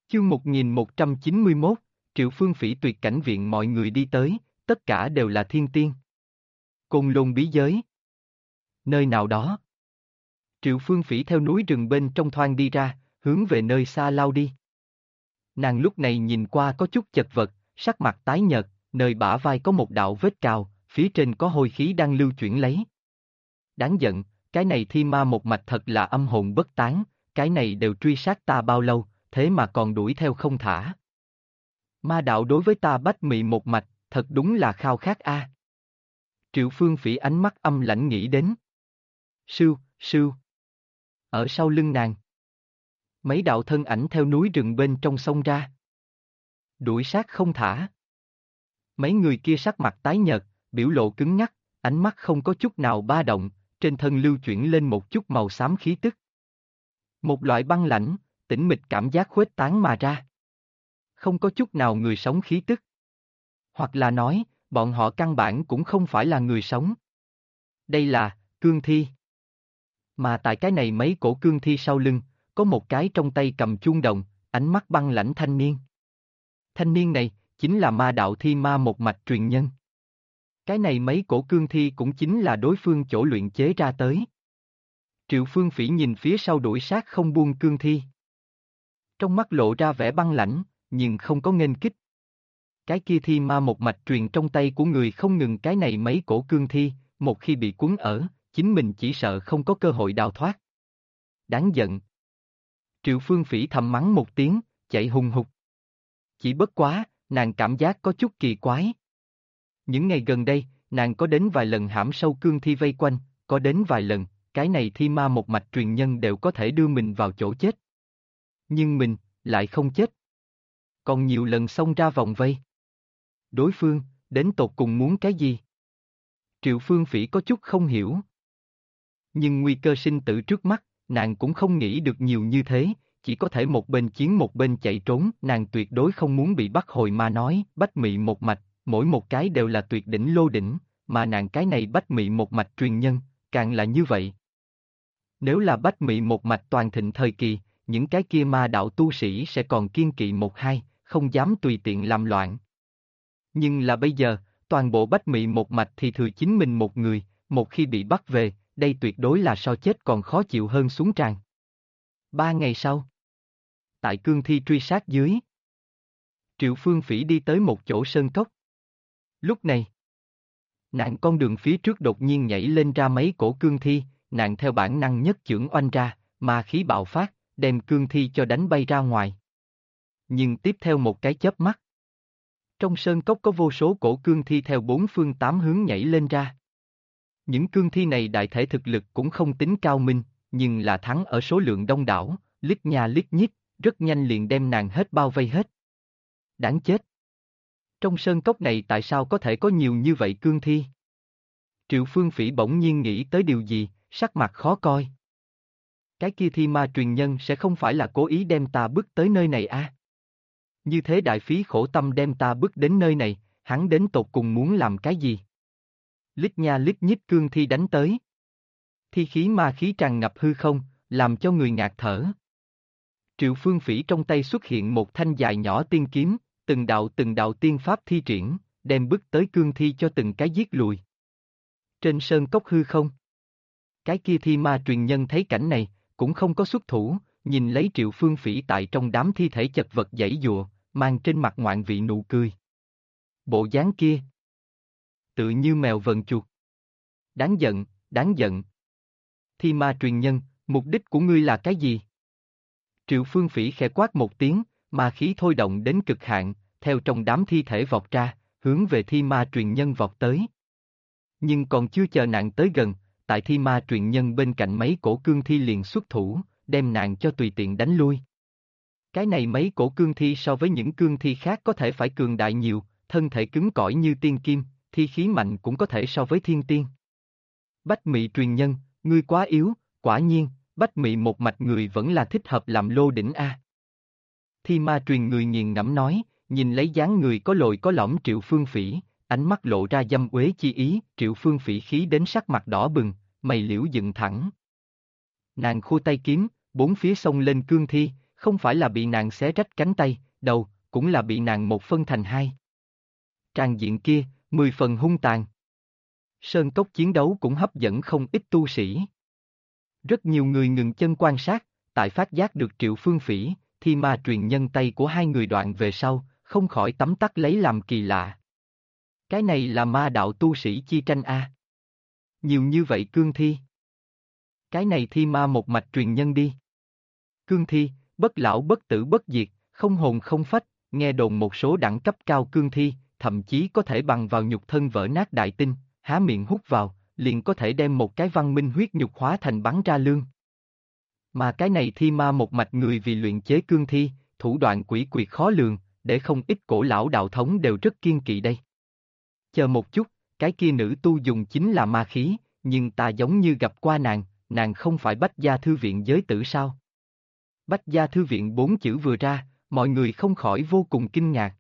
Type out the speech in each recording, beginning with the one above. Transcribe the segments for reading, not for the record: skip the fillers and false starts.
Chương 1191, Triệu Phương Phỉ tuyệt cảnh viện mọi người đi tới, tất cả đều là thiên tiên. Côn Lôn bí giới. Nơi nào đó. Triệu Phương Phỉ theo núi rừng bên trong thoang đi ra, hướng về nơi xa lao đi. Nàng lúc này nhìn qua có chút chật vật, sắc mặt tái nhợt, nơi bả vai có một đạo vết cào, phía trên có hôi khí đang lưu chuyển lấy. Đáng giận, cái này thi ma một mạch thật là âm hồn bất tán, cái này đều truy sát ta bao lâu, thế mà còn đuổi theo không thả. Ma đạo đối với ta bách mị một mạch, thật đúng là khao khát a. Triệu Phương Phỉ ánh mắt âm lãnh nghĩ đến. Sưu, sưu. Ở sau lưng nàng. Mấy đạo thân ảnh theo núi rừng bên trong sông ra. Đuổi sát không thả. Mấy người kia sắc mặt tái nhợt, biểu lộ cứng nhắc, ánh mắt không có chút nào ba động, trên thân lưu chuyển lên một chút màu xám khí tức. Một loại băng lãnh, tĩnh mịch cảm giác khuếch tán mà ra. Không có chút nào người sống khí tức. Hoặc là nói, bọn họ căn bản cũng không phải là người sống. Đây là, cương thi. Mà tại cái này mấy cổ cương thi sau lưng, có một cái trong tay cầm chuông đồng, ánh mắt băng lãnh thanh niên. Thanh niên này, chính là ma đạo thi ma một mạch truyền nhân. Cái này mấy cổ cương thi cũng chính là đối phương chỗ luyện chế ra tới. Triệu Phương Phỉ nhìn phía sau đuổi sát không buông cương thi. Trong mắt lộ ra vẻ băng lãnh, nhưng không có nghênh kích. Cái kia thi ma một mạch truyền trong tay của người không ngừng cái này mấy cổ cương thi, một khi bị cuốn ở, chính mình chỉ sợ không có cơ hội đào thoát. Đáng giận. Triệu Phương Phỉ thầm mắng một tiếng, chạy hùng hục. Chỉ bất quá, nàng cảm giác có chút kỳ quái. Những ngày gần đây, nàng có đến vài lần hãm sâu cương thi vây quanh, có đến vài lần, cái này thi ma một mạch truyền nhân đều có thể đưa mình vào chỗ chết. Nhưng mình, lại không chết. Còn nhiều lần xông ra vòng vây. Đối phương, đến tột cùng muốn cái gì? Triệu Phương Phỉ có chút không hiểu. Nhưng nguy cơ sinh tử trước mắt, nàng cũng không nghĩ được nhiều như thế, chỉ có thể một bên chiến một bên chạy trốn, nàng tuyệt đối không muốn bị bắt hồi mà nói, bách mị một mạch, mỗi một cái đều là tuyệt đỉnh lô đỉnh, mà nàng cái này bách mị một mạch truyền nhân, càng là như vậy. Nếu là bách mị một mạch toàn thịnh thời kỳ, những cái kia ma đạo tu sĩ sẽ còn kiên kỵ một hai, không dám tùy tiện làm loạn. Nhưng là bây giờ, toàn bộ bách mị một mạch thì thừa chính mình một người, một khi bị bắt về, đây tuyệt đối là so chết còn khó chịu hơn xuống tràn. 3 ngày sau, tại cương thi truy sát dưới, Triệu Phương Phỉ đi tới một chỗ sơn cốc. Lúc này, nàng con đường phía trước đột nhiên nhảy lên ra mấy cổ cương thi, nàng theo bản năng nhất chưởng oanh ra, ma khí bạo phát, đem cương thi cho đánh bay ra ngoài. Nhưng tiếp theo một cái chớp mắt, trong sơn cốc có vô số cổ cương thi theo bốn phương tám hướng nhảy lên ra. Những cương thi này đại thể thực lực cũng không tính cao minh, nhưng là thắng ở số lượng đông đảo, lít nha lít nhít, rất nhanh liền đem nàng hết bao vây hết. Đáng chết! Trong sơn cốc này tại sao có thể có nhiều như vậy cương thi? Triệu Phương Phỉ bỗng nhiên nghĩ tới điều gì, sắc mặt khó coi. Cái kia thi ma truyền nhân sẽ không phải là cố ý đem ta bước tới nơi này à? Như thế đại phí khổ tâm đem ta bước đến nơi này, hắn đến tột cùng muốn làm cái gì? Lít nha lít nhít cương thi đánh tới. Thi khí ma khí tràn ngập hư không, làm cho người ngạt thở. Triệu Phương Phỉ trong tay xuất hiện một thanh dài nhỏ tiên kiếm, từng đạo tiên pháp thi triển, đem bước tới cương thi cho từng cái giết lùi. Trên sơn cốc hư không, cái kia thi ma truyền nhân thấy cảnh này, cũng không có xuất thủ, nhìn lấy Triệu Phương Phỉ tại trong đám thi thể chật vật giãy giụa, mang trên mặt ngoạn vị nụ cười. Bộ dáng kia, tự như mèo vờn chuột. Đáng giận, đáng giận. Thi ma truyền nhân, mục đích của ngươi là cái gì? Triệu Phương Phỉ khẽ quát một tiếng, ma khí thôi động đến cực hạn, theo trong đám thi thể vọt ra, hướng về thi ma truyền nhân vọt tới. Nhưng còn chưa chờ nàng tới gần, tại thi ma truyền nhân bên cạnh mấy cổ cương thi liền xuất thủ, đem nàng cho tùy tiện đánh lui. Cái này mấy cổ cương thi so với những cương thi khác có thể phải cường đại nhiều, thân thể cứng cỏi như tiên kim, thi khí mạnh cũng có thể so với thiên tiên. Bách mị truyền nhân, ngươi quá yếu, quả nhiên, bách mị một mạch người vẫn là thích hợp làm lô đỉnh a. Thi ma truyền người nghiền ngẫm nói, nhìn lấy dáng người có lồi có lõm Triệu Phương Phỉ, ánh mắt lộ ra dâm uế chi ý, Triệu Phương Phỉ khí đến sắc mặt đỏ bừng, mày liễu dựng thẳng. Nàng khua tay kiếm, bốn phía xông lên cương thi, Không phải là bị nàng xé rách cánh tay, đầu, cũng là bị nàng một phân thành hai. Tràng diện kia, 10 phần hung tàn. Sơn cốc chiến đấu cũng hấp dẫn không ít tu sĩ. Rất nhiều người ngừng chân quan sát, tại phát giác được Triệu Phương Phỉ, thi ma truyền nhân tay của hai người đoạn về sau, không khỏi tấm tắc lấy làm kỳ lạ. Cái này là ma đạo tu sĩ chi tranh a. Nhiều như vậy cương thi. Cái này thi ma một mạch truyền nhân đi. Cương thi, bất lão bất tử bất diệt, không hồn không phách, nghe đồn một số đẳng cấp cao cương thi, thậm chí có thể bằng vào nhục thân vỡ nát đại tinh, há miệng hút vào, liền có thể đem một cái văn minh huyết nhục hóa thành bắn ra lương. Mà cái này thi ma một mạch người vì luyện chế cương thi, thủ đoạn quỷ quyệt khó lường, để không ít cổ lão đạo thống đều rất kiên kỵ đây. Chờ một chút, cái kia nữ tu dùng chính là ma khí, nhưng ta giống như gặp qua nàng không phải Bách Gia Thư Viện giới tử sao? Bách Gia Thư Viện 4 chữ vừa ra, mọi người không khỏi vô cùng kinh ngạc.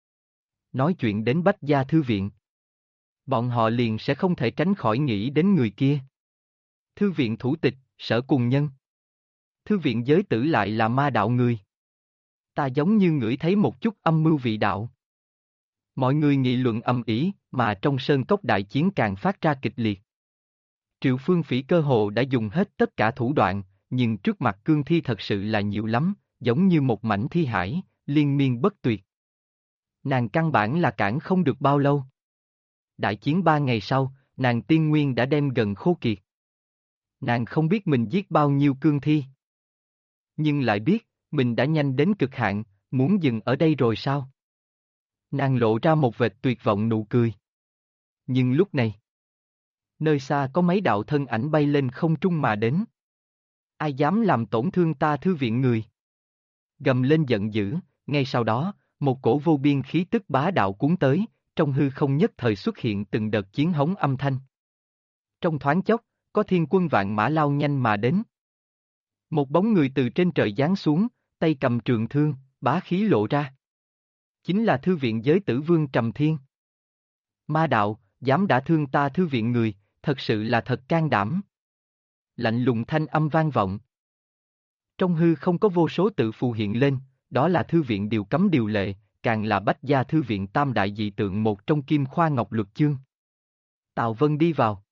Nói chuyện đến Bách Gia Thư Viện, bọn họ liền sẽ không thể tránh khỏi nghĩ đến người kia. Thư viện thủ tịch, Sở Cùng Nhân. Thư viện giới tử lại là ma đạo người. Ta giống như ngửi thấy một chút âm mưu vị đạo. Mọi người nghị luận ầm ĩ, mà trong sơn cốc đại chiến càng phát ra kịch liệt. Triệu Phương Phỉ cơ hồ đã dùng hết tất cả thủ đoạn, nhưng trước mặt cương thi thật sự là nhiều lắm, giống như một mảnh thi hải, liên miên bất tuyệt. Nàng căn bản là cản không được bao lâu. Đại chiến 3 ngày sau, nàng tiên nguyên đã đem gần khô kiệt. Nàng không biết mình giết bao nhiêu cương thi. Nhưng lại biết, mình đã nhanh đến cực hạn, muốn dừng ở đây rồi sao? Nàng lộ ra một vệt tuyệt vọng nụ cười. Nhưng lúc này, nơi xa có mấy đạo thân ảnh bay lên không trung mà đến. Ai dám làm tổn thương ta thư viện người? Gầm lên giận dữ, ngay sau đó, một cổ vô biên khí tức bá đạo cuốn tới, trong hư không nhất thời xuất hiện từng đợt chiến hống âm thanh. Trong thoáng chốc, có thiên quân vạn mã lao nhanh mà đến. Một bóng người từ trên trời giáng xuống, tay cầm trường thương, bá khí lộ ra. Chính là thư viện giới tử vương Trầm Thiên. Ma đạo, dám đả thương ta thư viện người, thật sự là thật can đảm. Lạnh lùng thanh âm vang vọng. Trong hư không có vô số tự phù hiện lên, đó là thư viện điều cấm điều lệ, càng là Bách Gia Thư Viện tam đại dị tượng một trong Kim Khoa Ngọc Luật Chương. Tào Vân đi vào.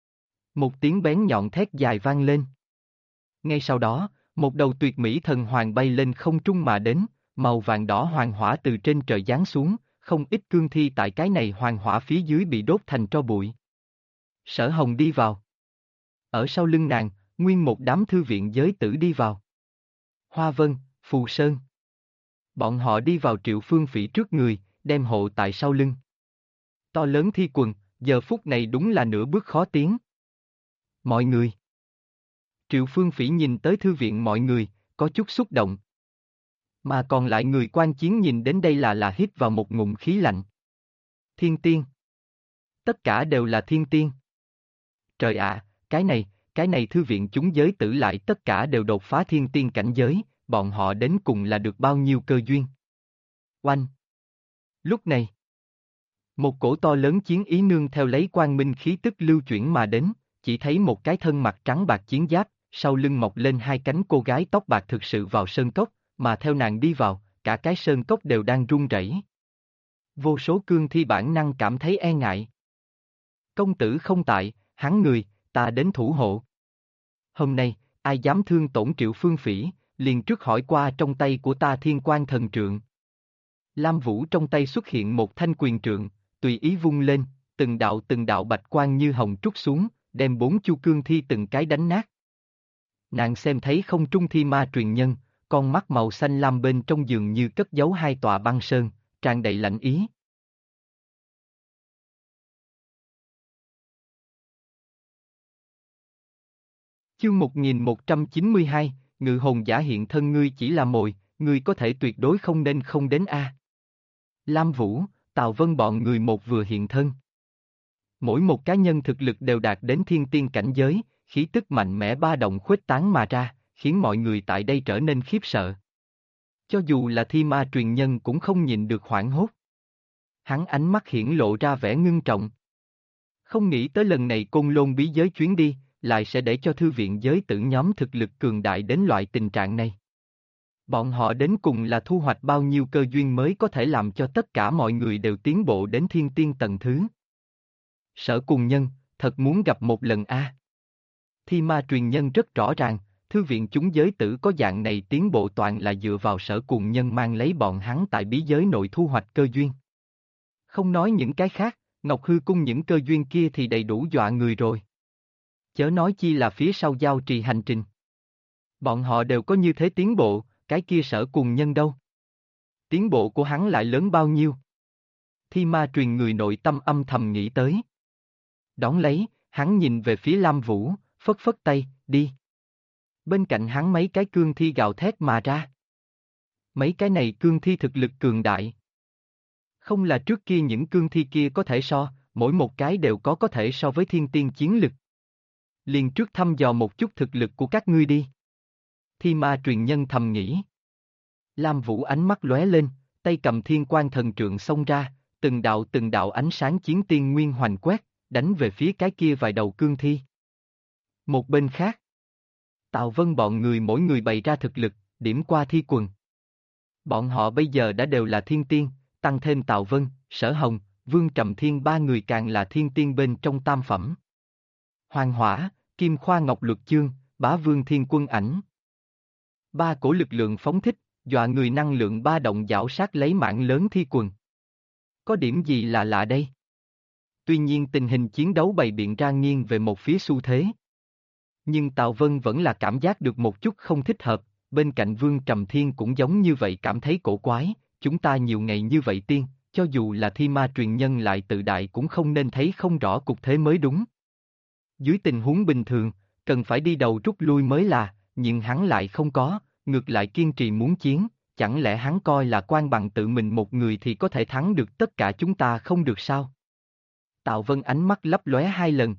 Một tiếng bén nhọn thét dài vang lên. Ngay sau đó, một đầu tuyệt mỹ thần hoàng bay lên không trung mà đến, màu vàng đỏ hoàng hỏa từ trên trời giáng xuống, không ít cương thi tại cái này hoàng hỏa phía dưới bị đốt thành tro bụi. Sở Hồng đi vào. Ở sau lưng nàng, nguyên một đám thư viện giới tử đi vào. Hoa Vân, Phù Sơn. Bọn họ đi vào Triệu Phương Phỉ trước người, đem hộ tại sau lưng. To lớn thi quần, giờ phút này đúng là nửa bước khó tiến. Mọi người. Triệu Phương Phỉ nhìn tới thư viện mọi người, có chút xúc động. Mà còn lại người quan chiến nhìn đến đây là hít vào một ngụm khí lạnh. Thiên tiên. Tất cả đều là thiên tiên. Trời ạ, cái này thư viện chúng giới tử lại tất cả đều đột phá thiên tiên cảnh giới, bọn họ đến cùng là được bao nhiêu cơ duyên. Oanh! Lúc này, một cổ to lớn chiến ý nương theo lấy quang minh khí tức lưu chuyển mà đến, chỉ thấy một cái thân mặt trắng bạc chiến giáp, sau lưng mọc lên hai cánh cô gái tóc bạc thực sự vào sơn cốc, mà theo nàng đi vào, cả cái sơn cốc đều đang rung rẩy. Vô số cương thi bản năng cảm thấy e ngại. Công tử không tại, hắn người, ta đến thủ hộ. Hôm nay, ai dám thương tổn Triệu Phương Phỉ, liền trước hỏi qua trong tay của ta Thiên Quang Thần Trượng. Lam Vũ trong tay xuất hiện một thanh quyền trượng, tùy ý vung lên, từng đạo bạch quang như hồng trút xuống, đem 4 chu cương thi từng cái đánh nát. Nàng xem thấy không trung thi ma truyền nhân, con mắt màu xanh lam bên trong giường như cất giấu hai tòa băng sơn, tràn đầy lạnh ý. Chương 1192, ngự hồn giả hiện thân ngươi chỉ là mồi, ngươi có thể tuyệt đối không nên không đến a. Lam Vũ, Tào Vân bọn người một vừa hiện thân. Mỗi một cá nhân thực lực đều đạt đến thiên tiên cảnh giới, khí tức mạnh mẽ ba động khuếch tán mà ra, khiến mọi người tại đây trở nên khiếp sợ. Cho dù là thi ma truyền nhân cũng không nhìn được hoảng hốt. Hắn ánh mắt hiển lộ ra vẻ ngưng trọng. Không nghĩ tới lần này Côn Lôn bí giới chuyến đi, lại sẽ để cho thư viện giới tử nhóm thực lực cường đại đến loại tình trạng này. Bọn họ đến cùng là thu hoạch bao nhiêu cơ duyên mới có thể làm cho tất cả mọi người đều tiến bộ đến thiên tiên tầng thứ. Sở Cùng Nhân, thật muốn gặp một lần a. Thi Ma Truyền Nhân rất rõ ràng, thư viện chúng giới tử có dạng này tiến bộ toàn là dựa vào Sở Cùng Nhân mang lấy bọn hắn tại bí giới nội thu hoạch cơ duyên. Không nói những cái khác, Ngọc Hư Cung những cơ duyên kia thì đầy đủ dọa người rồi. Chớ nói chi là phía sau giao trì hành trình. Bọn họ đều có như thế tiến bộ, cái kia Sở Cùng Nhân đâu? Tiến bộ của hắn lại lớn bao nhiêu? Thi Ma Truyền người nội tâm âm thầm nghĩ tới. Đón lấy, hắn nhìn về phía Lam Vũ, phất phất tay, đi. Bên cạnh hắn mấy cái cương thi gào thét mà ra. Mấy cái này cương thi thực lực cường đại. Không là trước kia những cương thi kia có thể so, mỗi một cái đều có thể so với thiên tiên chiến lực. Liền trước thăm dò một chút thực lực của các ngươi đi. Thi Ma Truyền Nhân thầm nghĩ. Lam Vũ ánh mắt lóe lên, tay cầm Thiên Quang Thần Trượng xông ra, từng đạo ánh sáng chiến tiên nguyên hoành quét, đánh về phía cái kia vài đầu cương thi. Một bên khác, Tào Vân bọn người mỗi người bày ra thực lực, điểm qua thi quần. Bọn họ bây giờ đã đều là thiên tiên, tăng thêm Tào Vân, Sở Hồng, Vương Trầm Thiên ba người càng là thiên tiên bên trong tam phẩm. Hoàng Hỏa, Kim Khoa Ngọc Luật Chương, Bá Vương Thiên Quân Ảnh. Ba cổ lực lượng phóng thích, dọa người năng lượng ba động giảo sát lấy mạng lớn thi quần. Có điểm gì là lạ đây? Tuy nhiên tình hình chiến đấu bày biện ra nghiêng về một phía xu thế. Nhưng Tào Vân vẫn là cảm giác được một chút không thích hợp, bên cạnh Vương Trầm Thiên cũng giống như vậy cảm thấy cổ quái, chúng ta nhiều ngày như vậy tiên, cho dù là Thi Ma Truyền Nhân lại tự đại cũng không nên thấy không rõ cục thế mới đúng. Dưới tình huống bình thường, cần phải đi đầu rút lui mới là, nhưng hắn lại không có, ngược lại kiên trì muốn chiến, chẳng lẽ hắn coi là quan bằng tự mình một người thì có thể thắng được tất cả chúng ta không được sao? Tào Vân ánh mắt lấp lóe hai lần.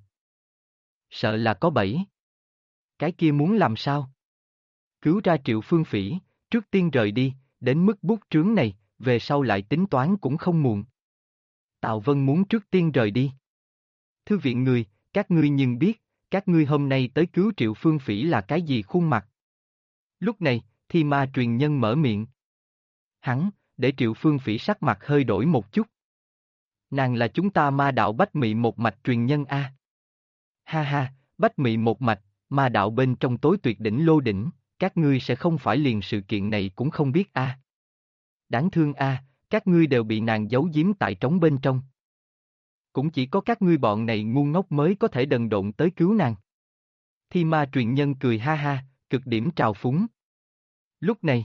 Sợ là có bẫy. Cái kia muốn làm sao? Cứu ra Triệu Phương Phỉ, trước tiên rời đi, đến mức bút trướng này, về sau lại tính toán cũng không muộn. Tào Vân muốn trước tiên rời đi. Thư viện người, các ngươi nhưng biết, các ngươi hôm nay tới cứu Triệu Phương Phỉ là cái gì khuôn mặt? Lúc này, Thi Ma Truyền Nhân mở miệng. Hắn, để Triệu Phương Phỉ sắc mặt hơi đổi một chút. Nàng là chúng ta ma đạo Bách Mị một mạch truyền nhân a. Ha ha, Bách Mị một mạch, ma đạo bên trong tối tuyệt đỉnh lô đỉnh, các ngươi sẽ không phải liền sự kiện này cũng không biết a. Đáng thương a, các ngươi đều bị nàng giấu giếm tại trống bên trong. Cũng chỉ có các ngươi bọn này ngu ngốc mới có thể đần độn tới cứu nàng. Thi Ma Truyền Nhân cười ha ha, cực điểm trào phúng. Lúc này,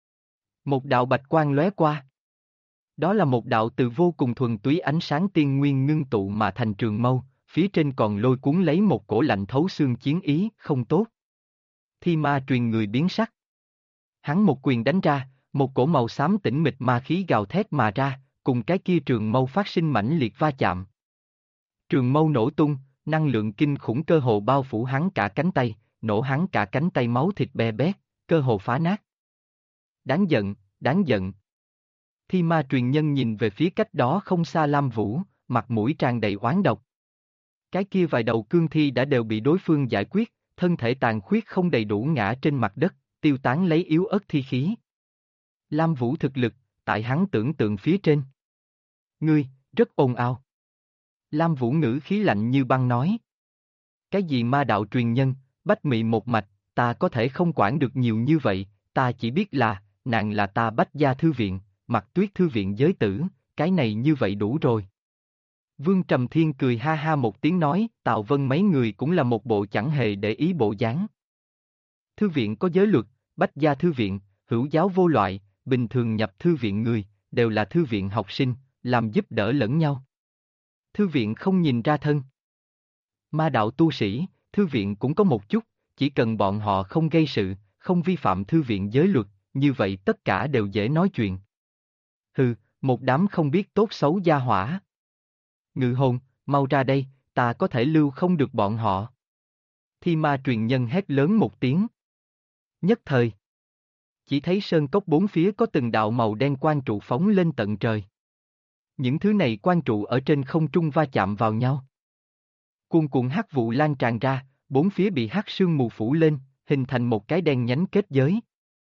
một đạo bạch quang lóe qua. Đó là một đạo từ vô cùng thuần túy ánh sáng tiên nguyên ngưng tụ mà thành trường mâu, phía trên còn lôi cuốn lấy một cổ lạnh thấu xương chiến ý, không tốt. Thi Ma Truyền người biến sắc. Hắn một quyền đánh ra, một cổ màu xám tĩnh mịch ma khí gào thét mà ra, cùng cái kia trường mâu phát sinh mãnh liệt va chạm. Trường mâu nổ tung, năng lượng kinh khủng cơ hồ bao phủ hắn cả cánh tay, nổ hắn cả cánh tay máu thịt be bét, cơ hồ phá nát. Đáng giận, đáng giận. Thi Ma Truyền Nhân nhìn về phía cách đó không xa Lam Vũ, mặt mũi tràn đầy oán độc. Cái kia vài đầu cương thi đã đều bị đối phương giải quyết, thân thể tàn khuyết không đầy đủ ngã trên mặt đất, tiêu tán lấy yếu ớt thi khí. Lam Vũ thực lực, tại hắn tưởng tượng phía trên. Ngươi, rất ồn ào. Lam Vũ ngữ khí lạnh như băng nói. Cái gì ma đạo truyền nhân, Bách Mị một mạch, ta có thể không quản được nhiều như vậy, ta chỉ biết là, nàng là ta Bách Gia Thư Viện, Mặc Tuyết Thư Viện giới tử, cái này như vậy đủ rồi. Vương Trầm Thiên cười ha ha một tiếng nói, Tào Vân mấy người cũng là một bộ chẳng hề để ý bộ dáng. Thư viện có giới luật, Bách Gia Thư Viện, hữu giáo vô loại, bình thường nhập thư viện người, đều là thư viện học sinh, làm giúp đỡ lẫn nhau. Thư viện không nhìn ra thân. Ma đạo tu sĩ, thư viện cũng có một chút, chỉ cần bọn họ không gây sự, không vi phạm thư viện giới luật, như vậy tất cả đều dễ nói chuyện. Hừ, một đám không biết tốt xấu gia hỏa. Ngự hồn, mau ra đây, ta có thể lưu không được bọn họ. Thi Ma Truyền Nhân hét lớn một tiếng. Nhất thời, chỉ thấy sơn cốc bốn phía có từng đạo màu đen quang trụ phóng lên tận trời. Những thứ này quang trụ ở trên không trung va chạm vào nhau. Cuồn cuộn hắc vụ lan tràn ra, bốn phía bị hắc sương mù phủ lên, hình thành một cái đen nhánh kết giới.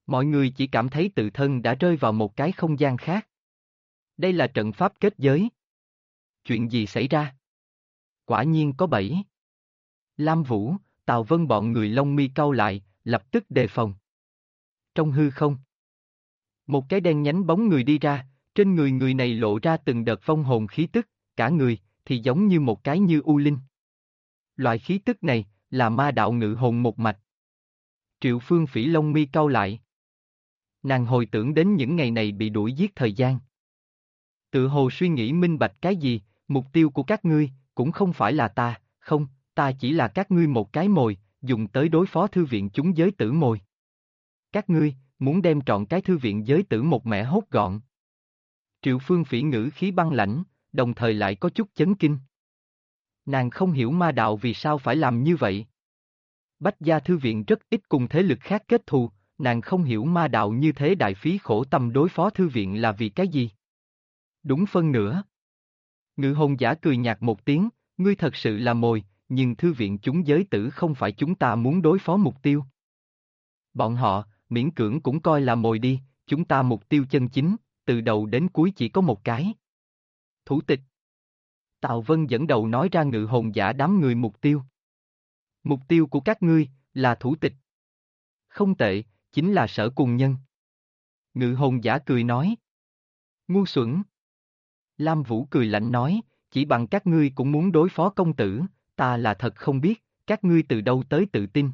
Mọi người chỉ cảm thấy tự thân đã rơi vào một cái không gian khác. Đây là trận pháp kết giới. Chuyện gì xảy ra? Quả nhiên có bẫy. Lam Vũ, Tào Vân bọn người lông mi cau lại, lập tức đề phòng. Trong hư không, một cái đen nhánh bóng người đi ra, trên người người này lộ ra từng đợt vong hồn khí tức, cả người thì giống như một cái như u linh. Loại khí tức này là ma đạo ngự hồn một mạch. Triệu Phương Phỉ lông mi cau lại. Nàng hồi tưởng đến những ngày này bị đuổi giết thời gian. Tự hồ suy nghĩ minh bạch cái gì, mục tiêu của các ngươi cũng không phải là ta, không, ta chỉ là các ngươi một cái mồi, dùng tới đối phó thư viện chúng giới tử mồi. Các ngươi muốn đem trọn cái thư viện giới tử một mẻ hốt gọn. Triệu Phương Phỉ ngữ khí băng lãnh, đồng thời lại có chút chấn kinh. Nàng không hiểu ma đạo vì sao phải làm như vậy. Bách gia thư viện rất ít cùng thế lực khác kết thù, nàng không hiểu ma đạo như thế đại phí khổ tâm đối phó thư viện là vì cái gì. Đúng phân nửa. Ngự hồn giả cười nhạt một tiếng, ngươi thật sự là mồi, nhưng thư viện chúng giới tử không phải chúng ta muốn đối phó mục tiêu. Bọn họ, miễn cưỡng cũng coi là mồi đi, chúng ta mục tiêu chân chính, từ đầu đến cuối chỉ có một cái. Thủ tịch. Tào Vân dẫn đầu nói ra ngự hồn giả đám người mục tiêu. Mục tiêu của các ngươi, là thủ tịch. Không tệ, chính là Sở Cùng Nhân. Ngự hồn giả cười nói. Ngu xuẩn. Lam Vũ cười lạnh nói, chỉ bằng các ngươi cũng muốn đối phó công tử, ta là thật không biết, các ngươi từ đâu tới tự tin.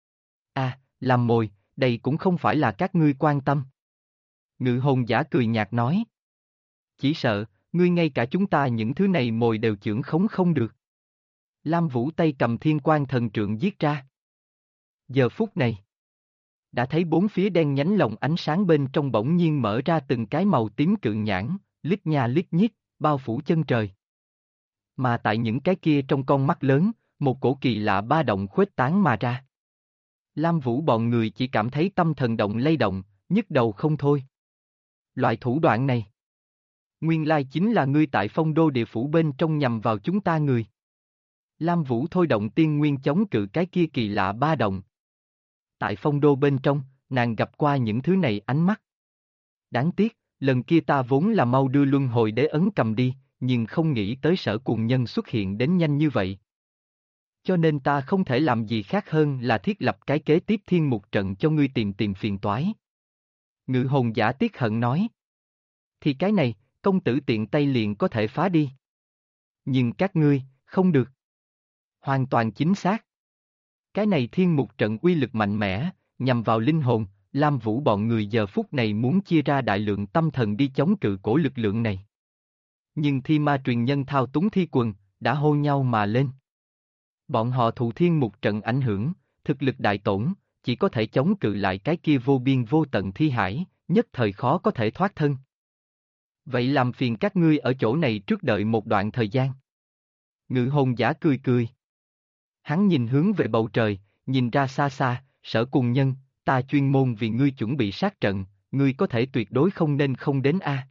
Làm mồi, đây cũng không phải là các ngươi quan tâm. Ngự hồn giả cười nhạt nói. Chỉ sợ, ngươi ngay cả chúng ta những thứ này mồi đều chưởng khống không được. Lam Vũ tay cầm thiên quan thần trượng giết ra. Giờ phút này, đã thấy bốn phía đen nhánh lồng ánh sáng bên trong bỗng nhiên mở ra từng cái màu tím cự nhãn, lít nha lít nhít, bao phủ chân trời. Mà tại những cái kia trong con mắt lớn, một cổ kỳ lạ ba động khuếch tán mà ra. Lam Vũ bọn người chỉ cảm thấy tâm thần động lay động, nhức đầu không thôi. Loại thủ đoạn này, nguyên lai chính là ngươi tại Phong Đô địa phủ bên trong nhằm vào chúng ta người. Lam Vũ thôi động tiên nguyên chống cự cái kia kỳ lạ ba động. Tại Phong Đô bên trong, nàng gặp qua những thứ này ánh mắt. Đáng tiếc, lần kia ta vốn là mau đưa luân hồi đế ấn cầm đi, nhưng không nghĩ tới Sở Cùng Nhân xuất hiện đến nhanh như vậy. Cho nên ta không thể làm gì khác hơn là thiết lập cái kế tiếp thiên mục trận cho ngươi tìm phiền toái. Ngự hồn giả tiếc hận nói. Thì cái này, công tử tiện tay liền có thể phá đi. Nhưng các ngươi, không được. Hoàn toàn chính xác. Cái này thiên mục trận uy lực mạnh mẽ, nhằm vào linh hồn, Lam Vũ bọn người giờ phút này muốn chia ra đại lượng tâm thần đi chống cự cổ lực lượng này. Nhưng thi ma truyền nhân thao túng thi quần, đã hô nhau mà lên. Bọn họ thụ thiên mục trận ảnh hưởng, thực lực đại tổn, chỉ có thể chống cự lại cái kia vô biên vô tận thi hải, nhất thời khó có thể thoát thân. Vậy làm phiền các ngươi ở chỗ này trước đợi một đoạn thời gian. Ngự hồn giả cười cười. Hắn nhìn hướng về bầu trời, nhìn ra xa xa, Sở Cùng Nhân, ta chuyên môn vì ngươi chuẩn bị sát trận, ngươi có thể tuyệt đối không nên không đến a.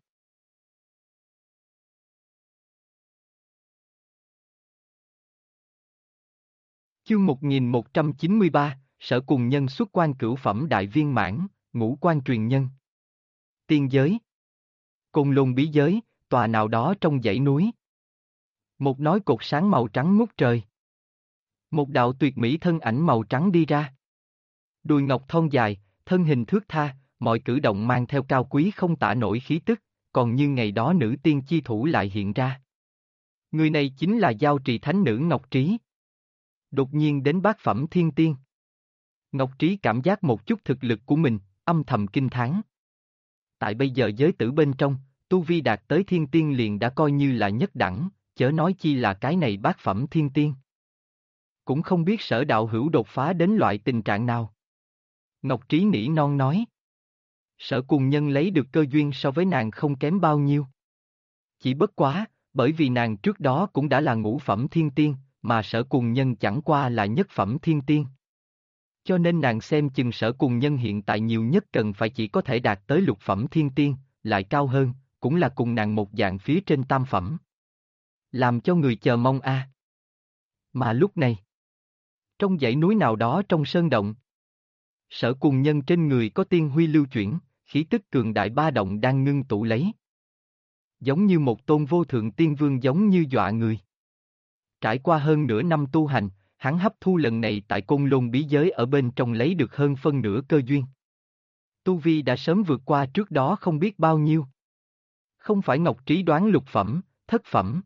Chương 1193, Sở Cùng Nhân xuất quan cửu phẩm đại viên mãn, ngũ quan truyền nhân. Tiên giới. Côn Lôn bí giới, tòa nào đó trong dãy núi. Một nói cột sáng màu trắng ngút trời. Một đạo tuyệt mỹ thân ảnh màu trắng đi ra. Đùi ngọc thon dài, thân hình thướt tha, mọi cử động mang theo cao quý không tả nổi khí tức, còn như ngày đó nữ tiên chi thủ lại hiện ra. Người này chính là giao trì thánh nữ Ngọc Trí. Đột nhiên đến bát phẩm thiên tiên. Ngọc Trí cảm giác một chút thực lực của mình, âm thầm kinh thán. Tại bây giờ giới tử bên trong, tu vi đạt tới thiên tiên liền đã coi như là nhất đẳng, chớ nói chi là cái này bát phẩm thiên tiên. Cũng không biết Sở đạo hữu đột phá đến loại tình trạng nào. Ngọc Trí nỉ non nói. Sở Cùng Nhân lấy được cơ duyên so với nàng không kém bao nhiêu. Chỉ bất quá, bởi vì nàng trước đó cũng đã là ngũ phẩm thiên tiên, mà Sở Cùng Nhân chẳng qua là nhất phẩm thiên tiên. Cho nên nàng xem chừng Sở Cùng Nhân hiện tại nhiều nhất cần phải chỉ có thể đạt tới lục phẩm thiên tiên, lại cao hơn, cũng là cùng nàng một dạng phía trên tam phẩm. Làm cho người chờ mong a. Mà lúc này, trong dãy núi nào đó trong sơn động, Sở Cùng Nhân trên người có tiên huy lưu chuyển, khí tức cường đại ba động đang ngưng tụ lấy. Giống như một tôn vô thượng tiên vương, giống như dọa người. Trải qua hơn nửa năm tu hành, hắn hấp thu lần này tại Côn Lôn bí giới ở bên trong lấy được hơn phân nửa cơ duyên. Tu vi đã sớm vượt qua trước đó không biết bao nhiêu. Không phải Ngọc Trí đoán lục phẩm, thất phẩm,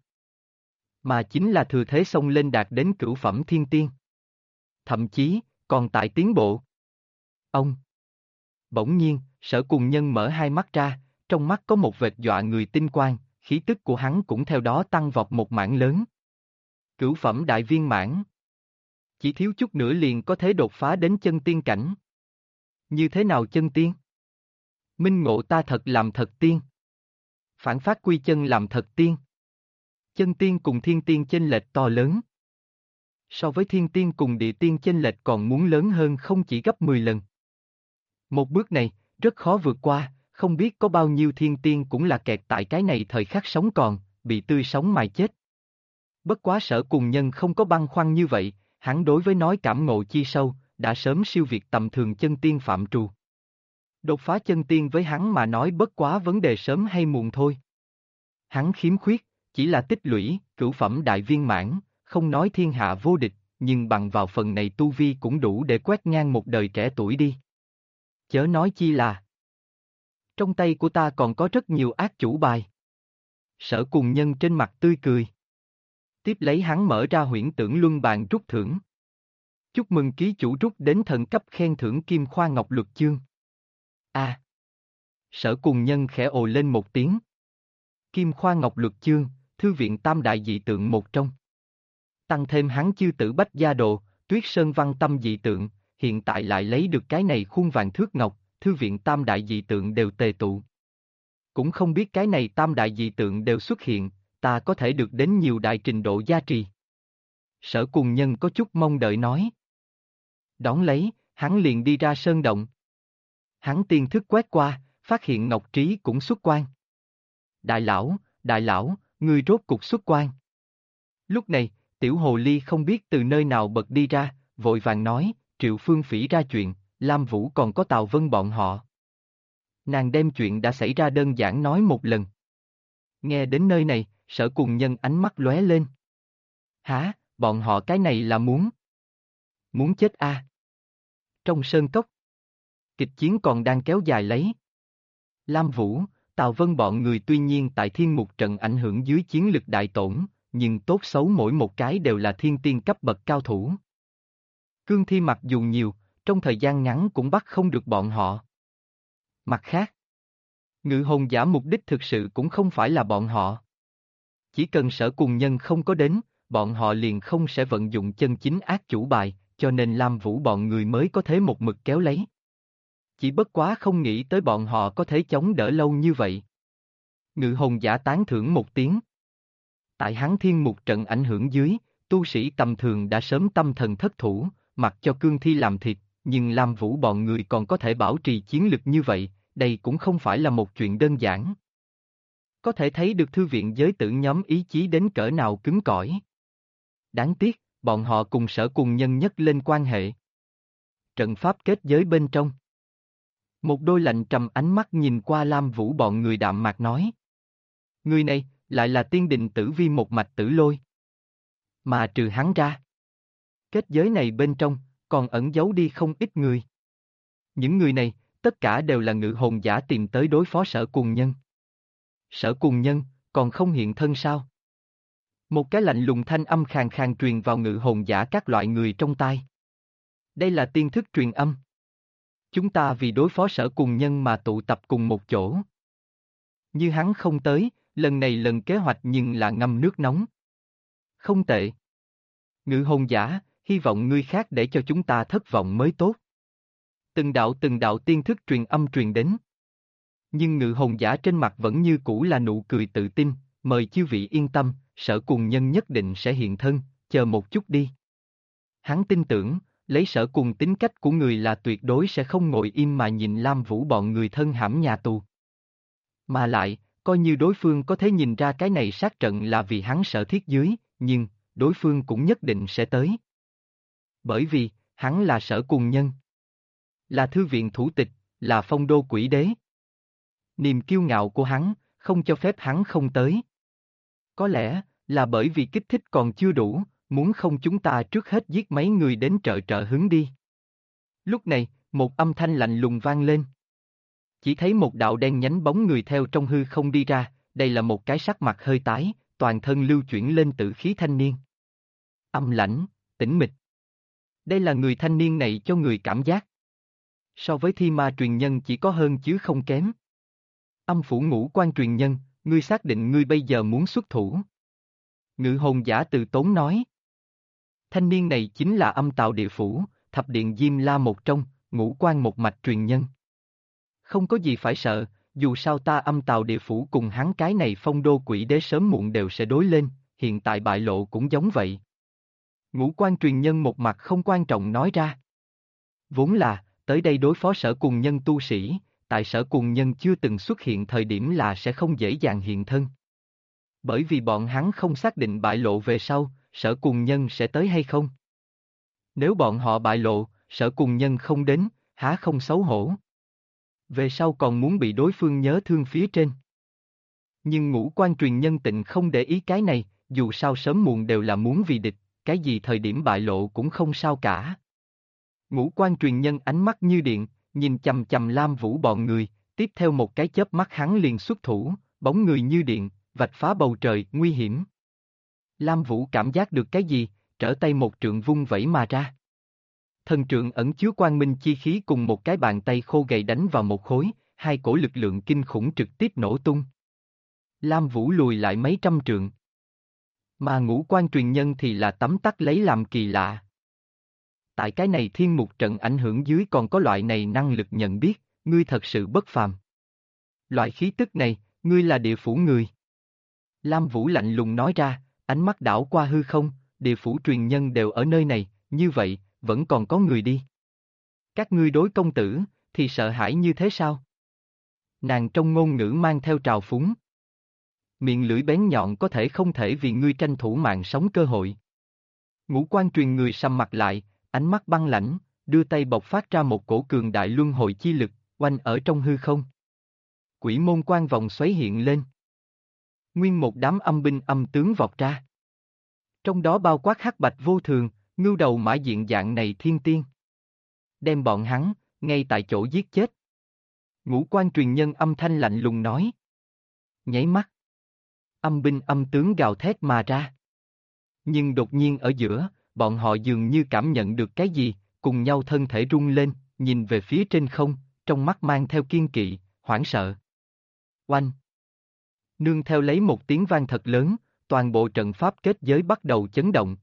mà chính là thừa thế xông lên đạt đến cửu phẩm thiên tiên. Thậm chí, còn tại tiến bộ. Ông. Bỗng nhiên, Sở Cùng Nhân mở hai mắt ra, trong mắt có một vệt dọa người tinh quang, khí tức của hắn cũng theo đó tăng vọt một mảng lớn. Cửu phẩm đại viên mãn. Chỉ thiếu chút nữa liền có thể đột phá đến chân tiên cảnh. Như thế nào chân tiên? Minh ngộ ta thật làm thật tiên. Phản phát quy chân làm thật tiên. Chân tiên cùng thiên tiên chênh lệch to lớn. So với thiên tiên cùng địa tiên chênh lệch còn muốn lớn hơn không chỉ gấp 10 lần. Một bước này, rất khó vượt qua, không biết có bao nhiêu thiên tiên cũng là kẹt tại cái này thời khắc sống còn, bị tươi sống mài chết. Bất quá Sở Cùng Nhân không có băn khoăn như vậy, hắn đối với nói cảm ngộ chi sâu, đã sớm siêu việt tầm thường chân tiên phạm trù. Đột phá chân tiên với hắn mà nói bất quá vấn đề sớm hay muộn thôi. Hắn khiếm khuyết, chỉ là tích lũy, cửu phẩm đại viên mãn, không nói thiên hạ vô địch, nhưng bằng vào phần này tu vi cũng đủ để quét ngang một đời trẻ tuổi đi. Chớ nói chi là trong tay của ta còn có rất nhiều ác chủ bài. Sở Cùng Nhân trên mặt tươi cười. Tiếp lấy hắn mở ra huyễn tưởng luân bàn rút thưởng. Chúc mừng ký chủ rút đến thần cấp khen thưởng Kim Khoa Ngọc Luật Chương. A. Sở Cùng Nhân khẽ ồ lên một tiếng. Kim Khoa Ngọc Luật Chương, thư viện tam đại dị tượng một trong. Tăng thêm hắn chư tử bách gia đồ, Tuyết Sơn văn tâm dị tượng, hiện tại lại lấy được cái này khuôn vàng thước ngọc, thư viện tam đại dị tượng đều tề tụ. Cũng không biết cái này tam đại dị tượng đều xuất hiện, ta có thể được đến nhiều đại trình độ gia trì. Sở Cùng Nhân có chút mong đợi nói. Đón lấy, hắn liền đi ra sơn động. Hắn tiên thức quét qua, phát hiện Ngọc Trí cũng xuất quan. Đại lão, ngươi rốt cục xuất quan. Lúc này, tiểu hồ ly không biết từ nơi nào bật đi ra, vội vàng nói, Triệu Phương Phỉ ra chuyện, Lam Vũ còn có Tào Vân bọn họ. Nàng đem chuyện đã xảy ra đơn giản nói một lần. Nghe đến nơi này, Sở Cùng Nhân ánh mắt lóe lên. Hả, bọn họ cái này là muốn chết a? Trong sơn cốc, kịch chiến còn đang kéo dài lấy. Lam Vũ, Tào Vân bọn người tuy nhiên tại thiên mục trận ảnh hưởng dưới chiến lực đại tổn, nhưng tốt xấu mỗi một cái đều là thiên tiên cấp bậc cao thủ. Cương thi mặc dù nhiều, trong thời gian ngắn cũng bắt không được bọn họ. Mặt khác, Ngự Hồn Giả mục đích thực sự cũng không phải là bọn họ. Chỉ cần Sở Cùng Nhân không có đến, bọn họ liền không sẽ vận dụng chân chính ác chủ bài, cho nên Lam Vũ bọn người mới có thế một mực kéo lấy. Chỉ bất quá không nghĩ tới bọn họ có thể chống đỡ lâu như vậy. Ngự Hồn Giả tán thưởng một tiếng. Tại hắn thiên mục trận ảnh hưởng dưới, tu sĩ tầm thường đã sớm tâm thần thất thủ, mặc cho cương thi làm thịt, nhưng Lam Vũ bọn người còn có thể bảo trì chiến lực như vậy, đây cũng không phải là một chuyện đơn giản. Có thể thấy được thư viện giới tử nhóm ý chí đến cỡ nào cứng cỏi. Đáng tiếc, bọn họ cùng Sở Cùng Nhân nhất lên quan hệ. Trận pháp kết giới bên trong. Một đôi lạnh trầm ánh mắt nhìn qua Lam Vũ bọn người đạm mạc nói. Người này, lại là tiên định tử vi một mạch tử lôi. Mà trừ hắn ra, kết giới này bên trong, còn ẩn giấu đi không ít người. Những người này, tất cả đều là Ngự Hồn Giả tìm tới đối phó Sở Cùng Nhân. Sở Cùng Nhân, còn không hiện thân sao? Một cái lạnh lùng thanh âm khàn khàn truyền vào Ngự Hồn Giả các loại người trong tai. Đây là tiên thức truyền âm. Chúng ta vì đối phó Sở Cùng Nhân mà tụ tập cùng một chỗ. Như hắn không tới, lần này lần kế hoạch nhưng là ngâm nước nóng. Không tệ. Ngự Hồn Giả, hy vọng ngươi khác để cho chúng ta thất vọng mới tốt. Từng đạo tiên thức truyền âm truyền đến. Nhưng Ngự Hồn Giả trên mặt vẫn như cũ là nụ cười tự tin, mời chư vị yên tâm, Sở Cùng Nhân nhất định sẽ hiện thân, chờ một chút đi. Hắn tin tưởng, lấy Sở Cùng tính cách của người là tuyệt đối sẽ không ngồi im mà nhìn Lam Vũ bọn người thân hãm nhà tù. Mà lại, coi như đối phương có thể nhìn ra cái này sát trận là vì hắn Sở Thiết dưới, nhưng, đối phương cũng nhất định sẽ tới. Bởi vì, hắn là Sở Cùng Nhân. là thư viện thủ tịch, là phong đô quỷ đế. Niềm kiêu ngạo của hắn, không cho phép hắn không tới. Có lẽ, là bởi vì kích thích còn chưa đủ, muốn không chúng ta trước hết giết mấy người đến trợ hứng đi. Lúc này, một âm thanh lạnh lùng vang lên. Chỉ thấy một đạo đen nhánh bóng người theo trong hư không đi ra, đây là một cái sắc mặt hơi tái, toàn thân lưu chuyển lên tử khí thanh niên. Âm lãnh, tĩnh mịch. Đây là người thanh niên này cho người cảm giác. So với thi ma truyền nhân chỉ có hơn chứ không kém. Âm phủ ngũ quan truyền nhân, ngươi xác định ngươi bây giờ muốn xuất thủ. Ngự hồn giả từ tốn nói. Thanh niên này chính là âm tào địa phủ, thập điện Diêm La một trong, ngũ quan một mạch truyền nhân. Không có gì phải sợ, dù sao ta âm tào địa phủ cùng hắn cái này phong đô quỷ đế sớm muộn đều sẽ đối lên, hiện tại bại lộ cũng giống vậy. Ngũ quan truyền nhân một mặt không quan trọng nói ra. Vốn là, tới đây đối phó sở cùng nhân tu sĩ, tại sở cùng nhân chưa từng xuất hiện thời điểm là sẽ không dễ dàng hiện thân. Bởi vì bọn hắn không xác định bại lộ về sau, sở cùng nhân sẽ tới hay không. Nếu bọn họ bại lộ, sở cùng nhân không đến, há không xấu hổ. Về sau còn muốn bị đối phương nhớ thương phía trên. Nhưng ngũ quan truyền nhân tịnh không để ý cái này, dù sao sớm muộn đều là muốn vì địch, cái gì thời điểm bại lộ cũng không sao cả. Ngũ quan truyền nhân ánh mắt như điện, nhìn chầm chầm Lam Vũ bọn người, tiếp theo một cái chớp mắt hắn liền xuất thủ, bóng người như điện, vạch phá bầu trời, nguy hiểm. Lam Vũ cảm giác được cái gì, trở tay một trượng vung vẩy mà ra. Thần trượng ẩn chứa quang minh chi khí cùng một cái bàn tay khô gầy đánh vào một khối, hai cổ lực lượng kinh khủng trực tiếp nổ tung. Lam Vũ lùi lại mấy trăm trượng. Mà ngũ quan truyền nhân thì là tấm tắc lấy làm kỳ lạ. Tại cái này thiên mục trận ảnh hưởng dưới còn có loại này năng lực nhận biết, ngươi thật sự bất phàm. Loại khí tức này, ngươi là địa phủ người. Lam Vũ lạnh lùng nói ra, ánh mắt đảo qua hư không, địa phủ truyền nhân đều ở nơi này, như vậy, vẫn còn có người đi. Các ngươi đối công tử, thì sợ hãi như thế sao? Nàng trong ngôn ngữ mang theo trào phúng. Miệng lưỡi bén nhọn có thể không thể vì ngươi tranh thủ mạng sống cơ hội. Ngũ quan truyền người sầm mặt lại, ánh mắt băng lãnh, đưa tay bộc phát ra một cổ cường đại luân hồi chi lực, oanh ở trong hư không. Quỷ môn quan vòng xoáy hiện lên. Nguyên một đám âm binh âm tướng vọt ra. Trong đó bao quát hắc bạch vô thường, ngưu đầu mã diện dạng này thiên tiên. Đem bọn hắn, ngay tại chỗ giết chết. Ngũ quan truyền nhân âm thanh lạnh lùng nói. Nháy mắt. Âm binh âm tướng gào thét mà ra. Nhưng đột nhiên ở giữa, bọn họ dường như cảm nhận được cái gì, cùng nhau thân thể rung lên, nhìn về phía trên không, trong mắt mang theo kiên kỵ, hoảng sợ. Oanh! Nương theo lấy một tiếng vang thật lớn, toàn bộ trận pháp kết giới bắt đầu chấn động.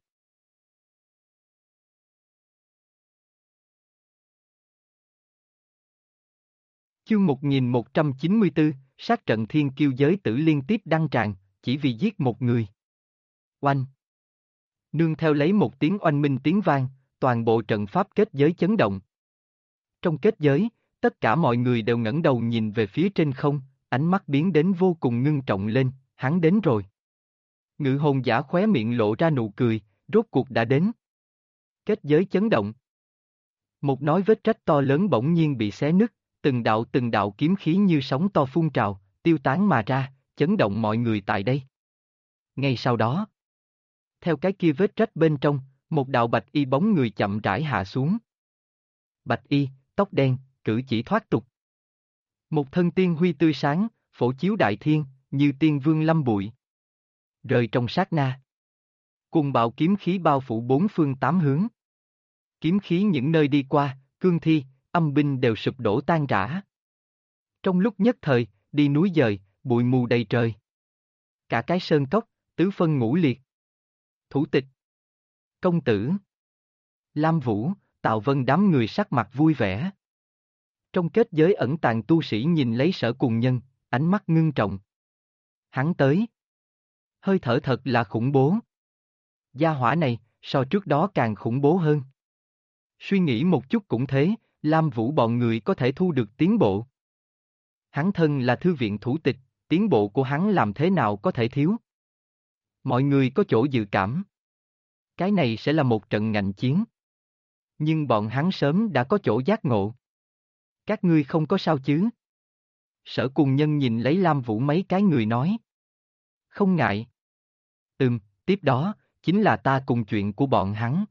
Chương 1194, sát trận thiên kiêu giới tử liên tiếp đăng tràng, chỉ vì giết một người. Oanh! Nương theo lấy một tiếng oanh minh tiếng vang, toàn bộ trận pháp kết giới chấn động. Trong kết giới, tất cả mọi người đều ngẩng đầu nhìn về phía trên không, ánh mắt biến đến vô cùng ngưng trọng lên, hắn đến rồi. Ngự hồn giả khóe miệng lộ ra nụ cười, rốt cuộc đã đến. Kết giới chấn động. Một nói vết rách to lớn bỗng nhiên bị xé nứt, từng đạo kiếm khí như sóng to phun trào, tiêu tán mà ra, chấn động mọi người tại đây. Ngay sau đó, theo cái kia vết rách bên trong, một đạo bạch y bóng người chậm rãi hạ xuống. Bạch y, tóc đen, cử chỉ thoát tục. Một thân tiên huy tươi sáng, phổ chiếu đại thiên, như tiên vương lâm bụi. Rời trong sát na. Cùng bạo kiếm khí bao phủ bốn phương tám hướng. Kiếm khí những nơi đi qua, cương thi, âm binh đều sụp đổ tan rã. Trong lúc nhất thời, đi núi dời, bụi mù đầy trời. Cả cái sơn cốc, tứ phân ngũ liệt. Thủ tịch. Công tử. Lam Vũ, Tào Vân đám người sắc mặt vui vẻ. Trong kết giới ẩn tàng tu sĩ nhìn lấy Sở Cùng Nhân, ánh mắt ngưng trọng. Hắn tới. Hơi thở thật là khủng bố. Gia hỏa này, so trước đó càng khủng bố hơn. Suy nghĩ một chút cũng thế, Lam Vũ bọn người có thể thu được tiến bộ. Hắn thân là thư viện thủ tịch, tiến bộ của hắn làm thế nào có thể thiếu. Mọi người có chỗ dự cảm. Cái này sẽ là một trận ngạnh chiến. Nhưng bọn hắn sớm đã có chỗ giác ngộ. Các ngươi không có sao chứ? Sở Cùng Nhân nhìn lấy Lam Vũ mấy cái người nói. Không ngại. Tiếp đó, chính là ta cùng chuyện của bọn hắn.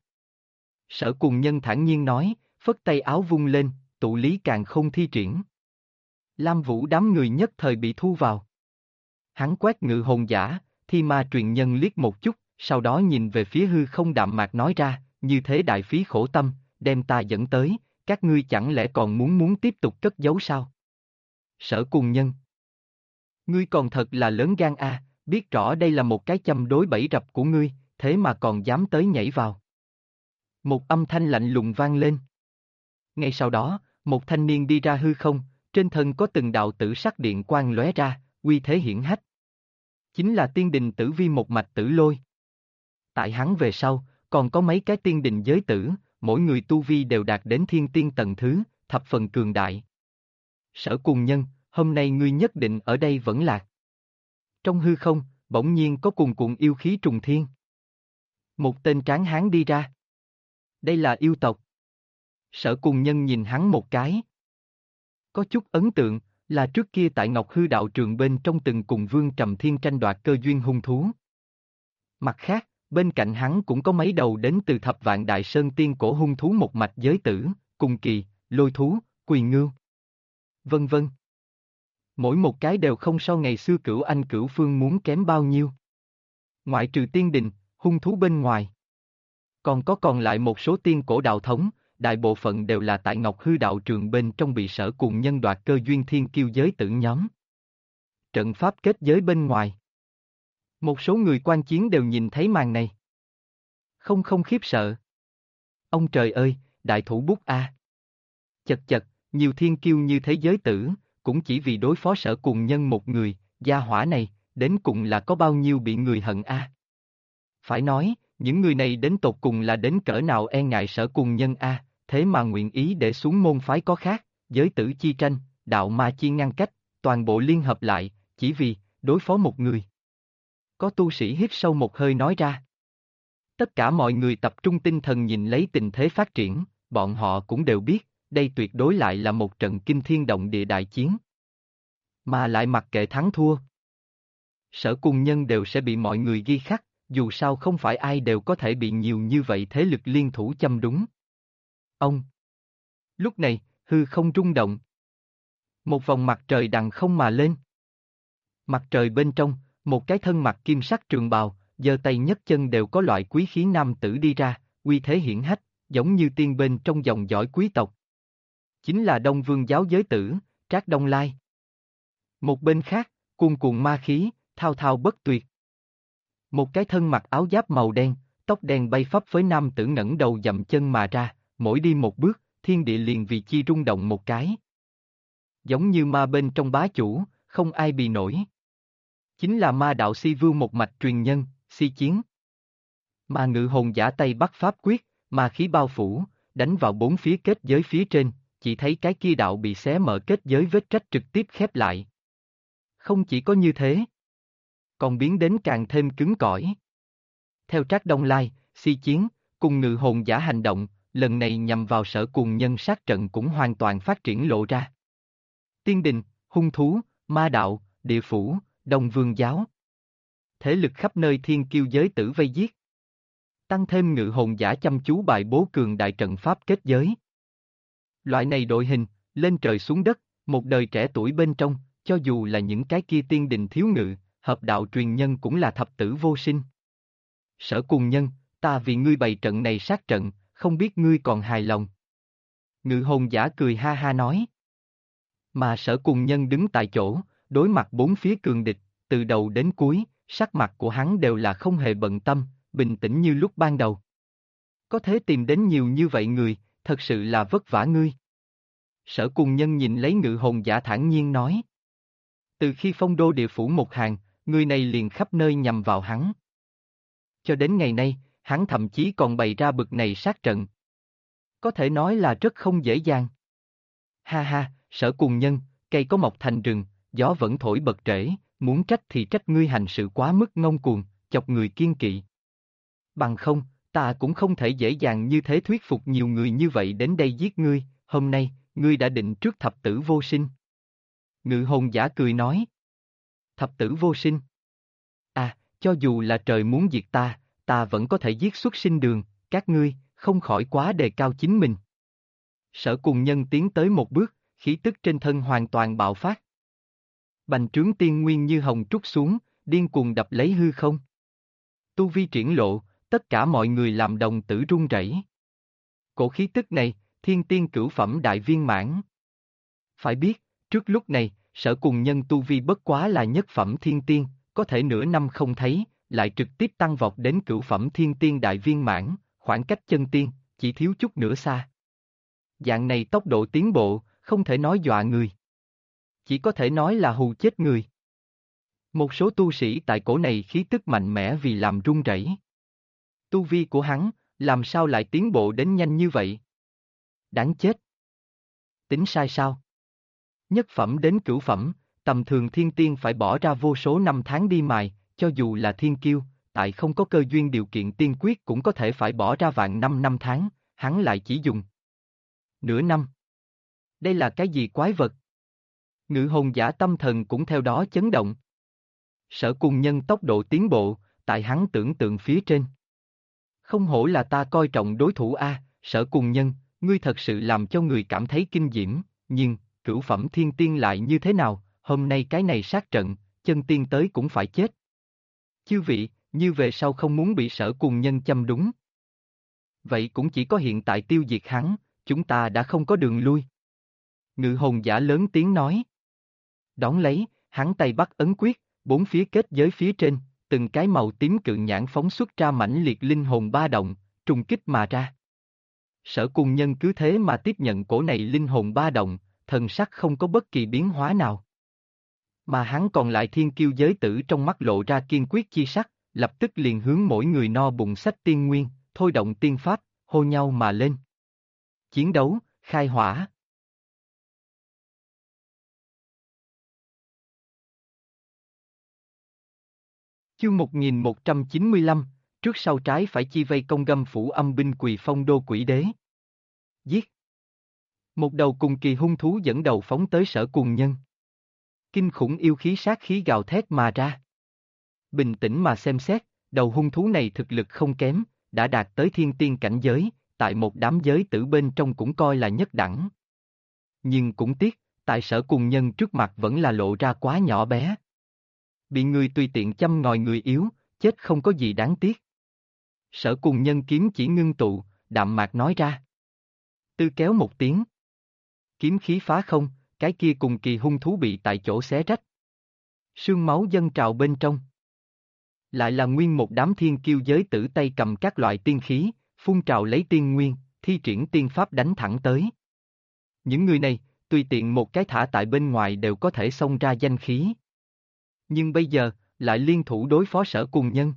Sở Cùng Nhân thản nhiên nói, phất tay áo vung lên, tụ lý càng không thi triển. Lam Vũ đám người nhất thời bị thu vào. Hắn quét Ngự Hồn Giả, Thi Ma Truyền Nhân liếc một chút, sau đó nhìn về phía hư không đạm mạc nói ra, như thế đại phí khổ tâm, đem ta dẫn tới, các ngươi chẳng lẽ còn muốn tiếp tục cất giấu sao? Sở Cùng Nhân. Ngươi còn thật là lớn gan a, biết rõ đây là một cái châm đối bẫy rập của ngươi, thế mà còn dám tới nhảy vào. Một âm thanh lạnh lùng vang lên. Ngay sau đó, một thanh niên đi ra hư không, trên thân có từng đạo tử sắc điện quang lóe ra, uy thế hiển hách. Chính là tiên đình tử vi một mạch Tử Lôi. Tại hắn về sau, còn có mấy cái tiên đình giới tử, mỗi người tu vi đều đạt đến thiên tiên tầng thứ, thập phần cường đại. Sở Cùng Nhân, hôm nay ngươi nhất định ở đây vẫn lạc. Trong hư không, bỗng nhiên có cuồn cuộn yêu khí trùng thiên. Một tên tráng hán đi ra. Đây là yêu tộc. Sở Cùng Nhân nhìn hắn một cái. Có chút ấn tượng, là trước kia tại Ngọc Hư đạo trường bên trong từng cùng Vương Trầm Thiên tranh đoạt cơ duyên hung thú. Mặt khác, bên cạnh hắn cũng có mấy đầu đến từ Thập Vạn Đại Sơn tiên cổ hung thú một mạch giới tử, cùng kỳ, lôi thú, quỳ ngưu. Vân vân. Mỗi một cái đều không so ngày xưa Cửu Anh Cửu Phương muốn kém bao nhiêu. Ngoại trừ tiên đình, hung thú bên ngoài. Còn lại một số tiên cổ đạo thống, đại bộ phận đều là tại Ngọc Hư đạo trường bên trong bị Sở Cùng Nhân đoạt cơ duyên thiên kiêu giới tử nhóm. Trận pháp kết giới bên ngoài. Một số người quan chiến đều nhìn thấy màn này. Không khiếp sợ. Ông trời ơi, đại thủ bút a. Chật chật, nhiều thiên kiêu như thế giới tử, cũng chỉ vì đối phó Sở Cùng Nhân một người, gia hỏa này, đến cùng là có bao nhiêu bị người hận a. Phải nói, những người này đến tột cùng là đến cỡ nào e ngại Sở Cùng Nhân a, thế mà nguyện ý để xuống môn phái có khác, giới tử chi tranh, đạo ma chi ngăn cách, toàn bộ liên hợp lại, chỉ vì đối phó một người. Có tu sĩ hít sâu một hơi nói ra. Tất cả mọi người tập trung tinh thần nhìn lấy tình thế phát triển, bọn họ cũng đều biết, đây tuyệt đối lại là một trận kinh thiên động địa đại chiến. Mà lại mặc kệ thắng thua. Sở Cùng Nhân đều sẽ bị mọi người ghi khắc, dù sao không phải ai đều có thể bị nhiều như vậy thế lực liên thủ châm đúng. Ông. Lúc này, hư không rung động. Một vòng mặt trời đằng không mà lên. Mặt trời bên trong, một cái thân mặc kim sắc trường bào, giơ tay nhấc chân đều có loại quý khí nam tử đi ra, uy thế hiển hách, giống như tiên bên trong dòng dõi quý tộc. Chính là Đông Vương giáo giới tử, Trác Đông Lai. Một bên khác, cuồn cuộn ma khí, thao thao bất tuyệt. Một cái thân mặc áo giáp màu đen, tóc đen bay phấp với nam tử ngẩng đầu dậm chân mà ra, mỗi đi một bước, thiên địa liền vì chi rung động một cái. Giống như ma bên trong bá chủ, không ai bì nổi. Chính là ma đạo Si Vưu một mạch truyền nhân, Si Chiến. Ma Ngự Hồn Giả tay bắt pháp quyết, ma khí bao phủ, đánh vào bốn phía kết giới phía trên, chỉ thấy cái kia đạo bị xé mở kết giới vết rách trực tiếp khép lại. Không chỉ có như thế, còn biến đến càng thêm cứng cỏi. Theo Trác Đông Lai, Si Chiến, cùng Ngự Hồn Giả hành động, lần này nhằm vào Sở Cùng Nhân sát trận cũng hoàn toàn phát triển lộ ra. Tiên đình, hung thú, ma đạo, địa phủ, Đông Vương giáo. Thế lực khắp nơi thiên kiêu giới tử vây giết. Tăng thêm Ngự Hồn Giả chăm chú bài bố cường đại trận pháp kết giới. Loại này đội hình, lên trời xuống đất, một đời trẻ tuổi bên trong, cho dù là những cái kia tiên đình thiếu ngự, hợp đạo truyền nhân cũng là thập tử vô sinh. Sở Cùng Nhân, ta vì ngươi bày trận này sát trận, không biết ngươi còn hài lòng. Ngự Hồn Giả cười ha ha nói. Mà Sở Cùng Nhân đứng tại chỗ, đối mặt bốn phía cường địch, từ đầu đến cuối, sắc mặt của hắn đều là không hề bận tâm, bình tĩnh như lúc ban đầu. Có thể tìm đến nhiều như vậy người, thật sự là vất vả ngươi. Sở Cùng Nhân nhìn lấy Ngự Hồn Giả thản nhiên nói. Từ khi phong đô địa phủ một hàng, người này liền khắp nơi nhằm vào hắn. Cho đến ngày nay, hắn thậm chí còn bày ra bực này sát trận. Có thể nói là rất không dễ dàng. Ha ha, Sở Cùng Nhân, cây có mọc thành rừng, gió vẫn thổi bật rễ, muốn trách thì trách ngươi hành sự quá mức ngông cuồng, chọc người kiên kỵ. Bằng không, ta cũng không thể dễ dàng như thế thuyết phục nhiều người như vậy đến đây giết ngươi, hôm nay, ngươi đã định trước thập tử vô sinh. Ngự hồn giả cười nói. Thập tử vô sinh. À, cho dù là trời muốn diệt ta, ta vẫn có thể giết xuất sinh đường, các ngươi, không khỏi quá đề cao chính mình. Sở Cùng Nhân tiến tới một bước, khí tức trên thân hoàn toàn bạo phát. Bành trướng tiên nguyên như hồng trút xuống, điên cuồng đập lấy hư không. Tu vi triển lộ, tất cả mọi người làm đồng tử run rẩy. Cổ khí tức này, thiên tiên cửu phẩm đại viên mãn. Phải biết, trước lúc này, Sở Cùng Nhân tu vi bất quá là nhất phẩm thiên tiên, có thể nửa năm không thấy, lại trực tiếp tăng vọt đến cửu phẩm thiên tiên đại viên mãn, khoảng cách chân tiên, chỉ thiếu chút nữa xa. Dạng này tốc độ tiến bộ, không thể nói dọa người. Chỉ có thể nói là hù chết người. Một số tu sĩ tại cổ này khí tức mạnh mẽ vì làm run rẩy. Tu vi của hắn, làm sao lại tiến bộ đến nhanh như vậy? Đáng chết. Tính sai sao? Nhất phẩm đến cửu phẩm, tầm thường thiên tiên phải bỏ ra vô số năm tháng đi mài, cho dù là thiên kiêu, tại không có cơ duyên điều kiện tiên quyết cũng có thể phải bỏ ra vạn năm tháng, hắn lại chỉ dùng nửa năm. Đây là cái gì quái vật? Ngự hồn giả tâm thần cũng theo đó chấn động. Sở Cùng Nhân tốc độ tiến bộ, tại hắn tưởng tượng phía trên. Không hổ là ta coi trọng đối thủ a, Sở Cùng Nhân, ngươi thật sự làm cho người cảm thấy kinh diễm, nhưng, cửu phẩm thiên tiên lại như thế nào, hôm nay cái này sát trận, chân tiên tới cũng phải chết. Chư vị, như về sau không muốn bị Sở Cùng Nhân châm đúng. Vậy cũng chỉ có hiện tại tiêu diệt hắn, chúng ta đã không có đường lui. Ngự hồn giả lớn tiếng nói. Đón lấy, hắn tay bắt ấn quyết, bốn phía kết giới phía trên, từng cái màu tím cự nhãn phóng xuất ra mãnh liệt linh hồn ba động, trùng kích mà ra. Sở Cùng Nhân cứ thế mà tiếp nhận cổ này linh hồn ba động, thần sắc không có bất kỳ biến hóa nào. Mà hắn còn lại thiên kiêu giới tử trong mắt lộ ra kiên quyết chi sắc, lập tức liền hướng mỗi người no bụng sách tiên nguyên, thôi động tiên pháp, hô nhau mà lên. Chiến đấu, khai hỏa. Chương 1195, trước sau trái phải chi vây công găm phủ âm binh Quỳ Phong đô quỷ đế. Giết. Một đầu cùng kỳ hung thú dẫn đầu phóng tới Sở Cùng Nhân. Kinh khủng yêu khí sát khí gào thét mà ra. Bình tĩnh mà xem xét, đầu hung thú này thực lực không kém, đã đạt tới thiên tiên cảnh giới, tại một đám giới tử bên trong cũng coi là nhất đẳng. Nhưng cũng tiếc, tại Sở Cùng Nhân trước mặt vẫn là lộ ra quá nhỏ bé. Bị người tùy tiện châm ngòi người yếu, chết không có gì đáng tiếc. Sở Cùng Nhân kiếm chỉ ngưng tụ, đạm mạc nói ra. Tư kéo một tiếng. Kiếm khí phá không, cái kia cùng kỳ hung thú bị tại chỗ xé rách. Sương máu dâng trào bên trong. Lại là nguyên một đám thiên kiêu giới tử tay cầm các loại tiên khí, phun trào lấy tiên nguyên, thi triển tiên pháp đánh thẳng tới. Những người này, tùy tiện một cái thả tại bên ngoài đều có thể xông ra danh khí. Nhưng bây giờ, lại liên thủ đối phó Sở Cùng Nhân.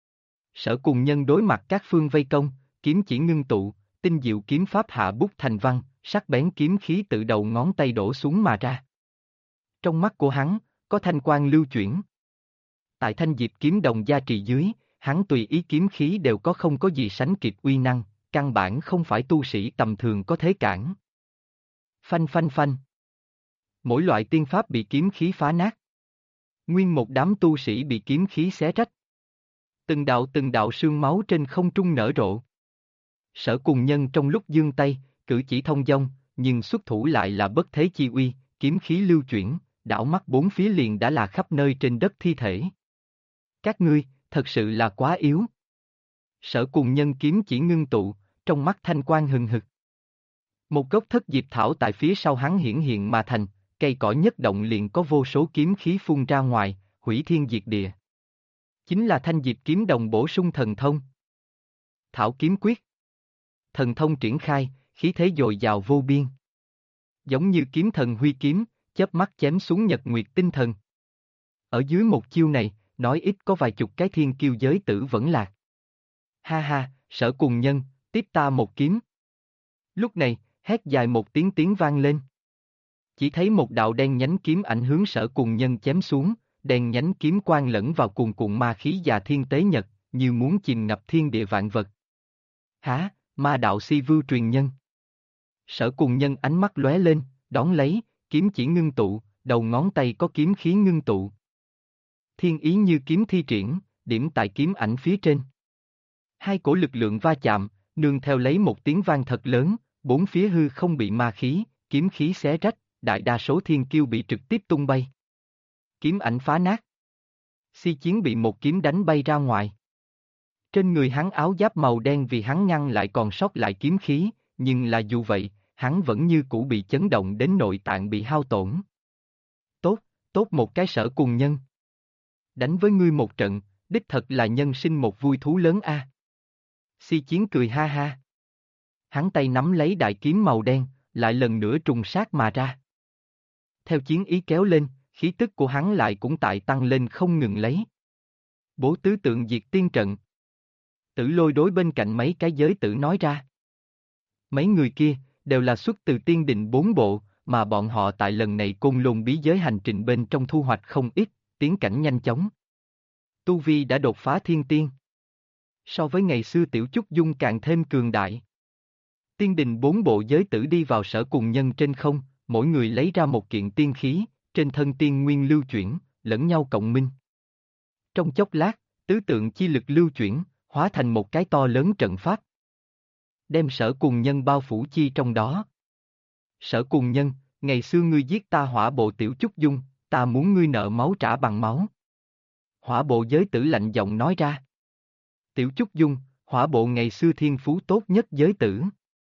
Sở Cùng Nhân đối mặt các phương vây công, kiếm chỉ ngưng tụ, tinh diệu kiếm pháp hạ bút thành văn, sắc bén kiếm khí tự đầu ngón tay đổ xuống mà ra. Trong mắt của hắn, có thanh quang lưu chuyển. Tại thanh diệp kiếm đồng gia trì dưới, hắn tùy ý kiếm khí đều có không có gì sánh kịp uy năng, căn bản không phải tu sĩ tầm thường có thể cản. Phanh phanh phanh. Mỗi loại tiên pháp bị kiếm khí phá nát. Nguyên một đám tu sĩ bị kiếm khí xé rách. Từng đạo sương máu trên không trung nở rộ. Sở Cùng Nhân trong lúc giương tay, cử chỉ thông dong, nhưng xuất thủ lại là bất thế chi uy, kiếm khí lưu chuyển, đảo mắt bốn phía liền đã là khắp nơi trên đất thi thể. Các ngươi, thật sự là quá yếu. Sở Cùng Nhân kiếm chỉ ngưng tụ, trong mắt thanh quang hừng hực. Một gốc thất diệp thảo tại phía sau hắn hiển hiện mà thành, cây cỏ nhất động liền có vô số kiếm khí phun ra ngoài, hủy thiên diệt địa. Chính là thanh diệp kiếm đồng bổ sung thần thông. Thảo kiếm quyết. Thần thông triển khai, khí thế dồi dào vô biên. Giống như kiếm thần huy kiếm, chớp mắt chém xuống nhật nguyệt tinh thần. Ở dưới một chiêu này, nói ít có vài chục cái thiên kiêu giới tử vẫn lạc. Ha ha, Sở Cùng Nhân, tiếp ta một kiếm. Lúc này, hét dài một tiếng vang lên. Chỉ thấy một đạo đen nhánh kiếm ảnh hướng Sở Cùng Nhân chém xuống, đen nhánh kiếm quang lẫn vào cuồn cuộn ma khí già thiên tế nhật, như muốn chìm ngập thiên địa vạn vật. Hả, ma đạo si vưu truyền nhân. Sở Cùng Nhân ánh mắt lóe lên, đón lấy, kiếm chỉ ngưng tụ, đầu ngón tay có kiếm khí ngưng tụ. Thiên ý như kiếm thi triển, điểm tại kiếm ảnh phía trên. Hai cổ lực lượng va chạm, nương theo lấy một tiếng vang thật lớn, bốn phía hư không bị ma khí, kiếm khí xé rách, đại đa số thiên kiêu bị trực tiếp tung bay. Kiếm ảnh phá nát. Si Chiến bị một kiếm đánh bay ra ngoài. Trên người hắn áo giáp màu đen vì hắn ngăn lại còn sót lại kiếm khí, nhưng là dù vậy, hắn vẫn như cũ bị chấn động đến nội tạng bị hao tổn. Tốt, tốt một cái Sở Cùng Nhân. Đánh với ngươi một trận, đích thật là nhân sinh một vui thú lớn a. Si Chiến cười ha ha. Hắn tay nắm lấy đại kiếm màu đen, lại lần nữa trùng sát mà ra. Theo chiến ý kéo lên, khí tức của hắn lại cũng tại tăng lên không ngừng lấy. Bố tứ tượng diệt tiên trận. Tử Lôi đối bên cạnh mấy cái giới tử nói ra. Mấy người kia, đều là xuất từ tiên đình 4 bộ, mà bọn họ tại lần này Côn Lôn bí giới hành trình bên trong thu hoạch không ít, tiến cảnh nhanh chóng. Tu Vi đã đột phá thiên tiên. So với ngày xưa Tiểu Chúc Dung càng thêm cường đại. Tiên đình 4 bộ giới tử đi vào Sở Cùng Nhân trên không, mỗi người lấy ra một kiện tiên khí, trên thân tiên nguyên lưu chuyển, lẫn nhau cộng minh. Trong chốc lát, tứ tượng chi lực lưu chuyển, hóa thành một cái to lớn trận pháp. Đem Sở Cùng Nhân bao phủ chi trong đó. Sở Cùng Nhân, ngày xưa ngươi giết ta Hỏa Bộ Tiểu Chúc Dung, ta muốn ngươi nợ máu trả bằng máu. Hỏa Bộ giới tử lạnh giọng nói ra. Tiểu Chúc Dung, Hỏa Bộ ngày xưa thiên phú tốt nhất giới tử.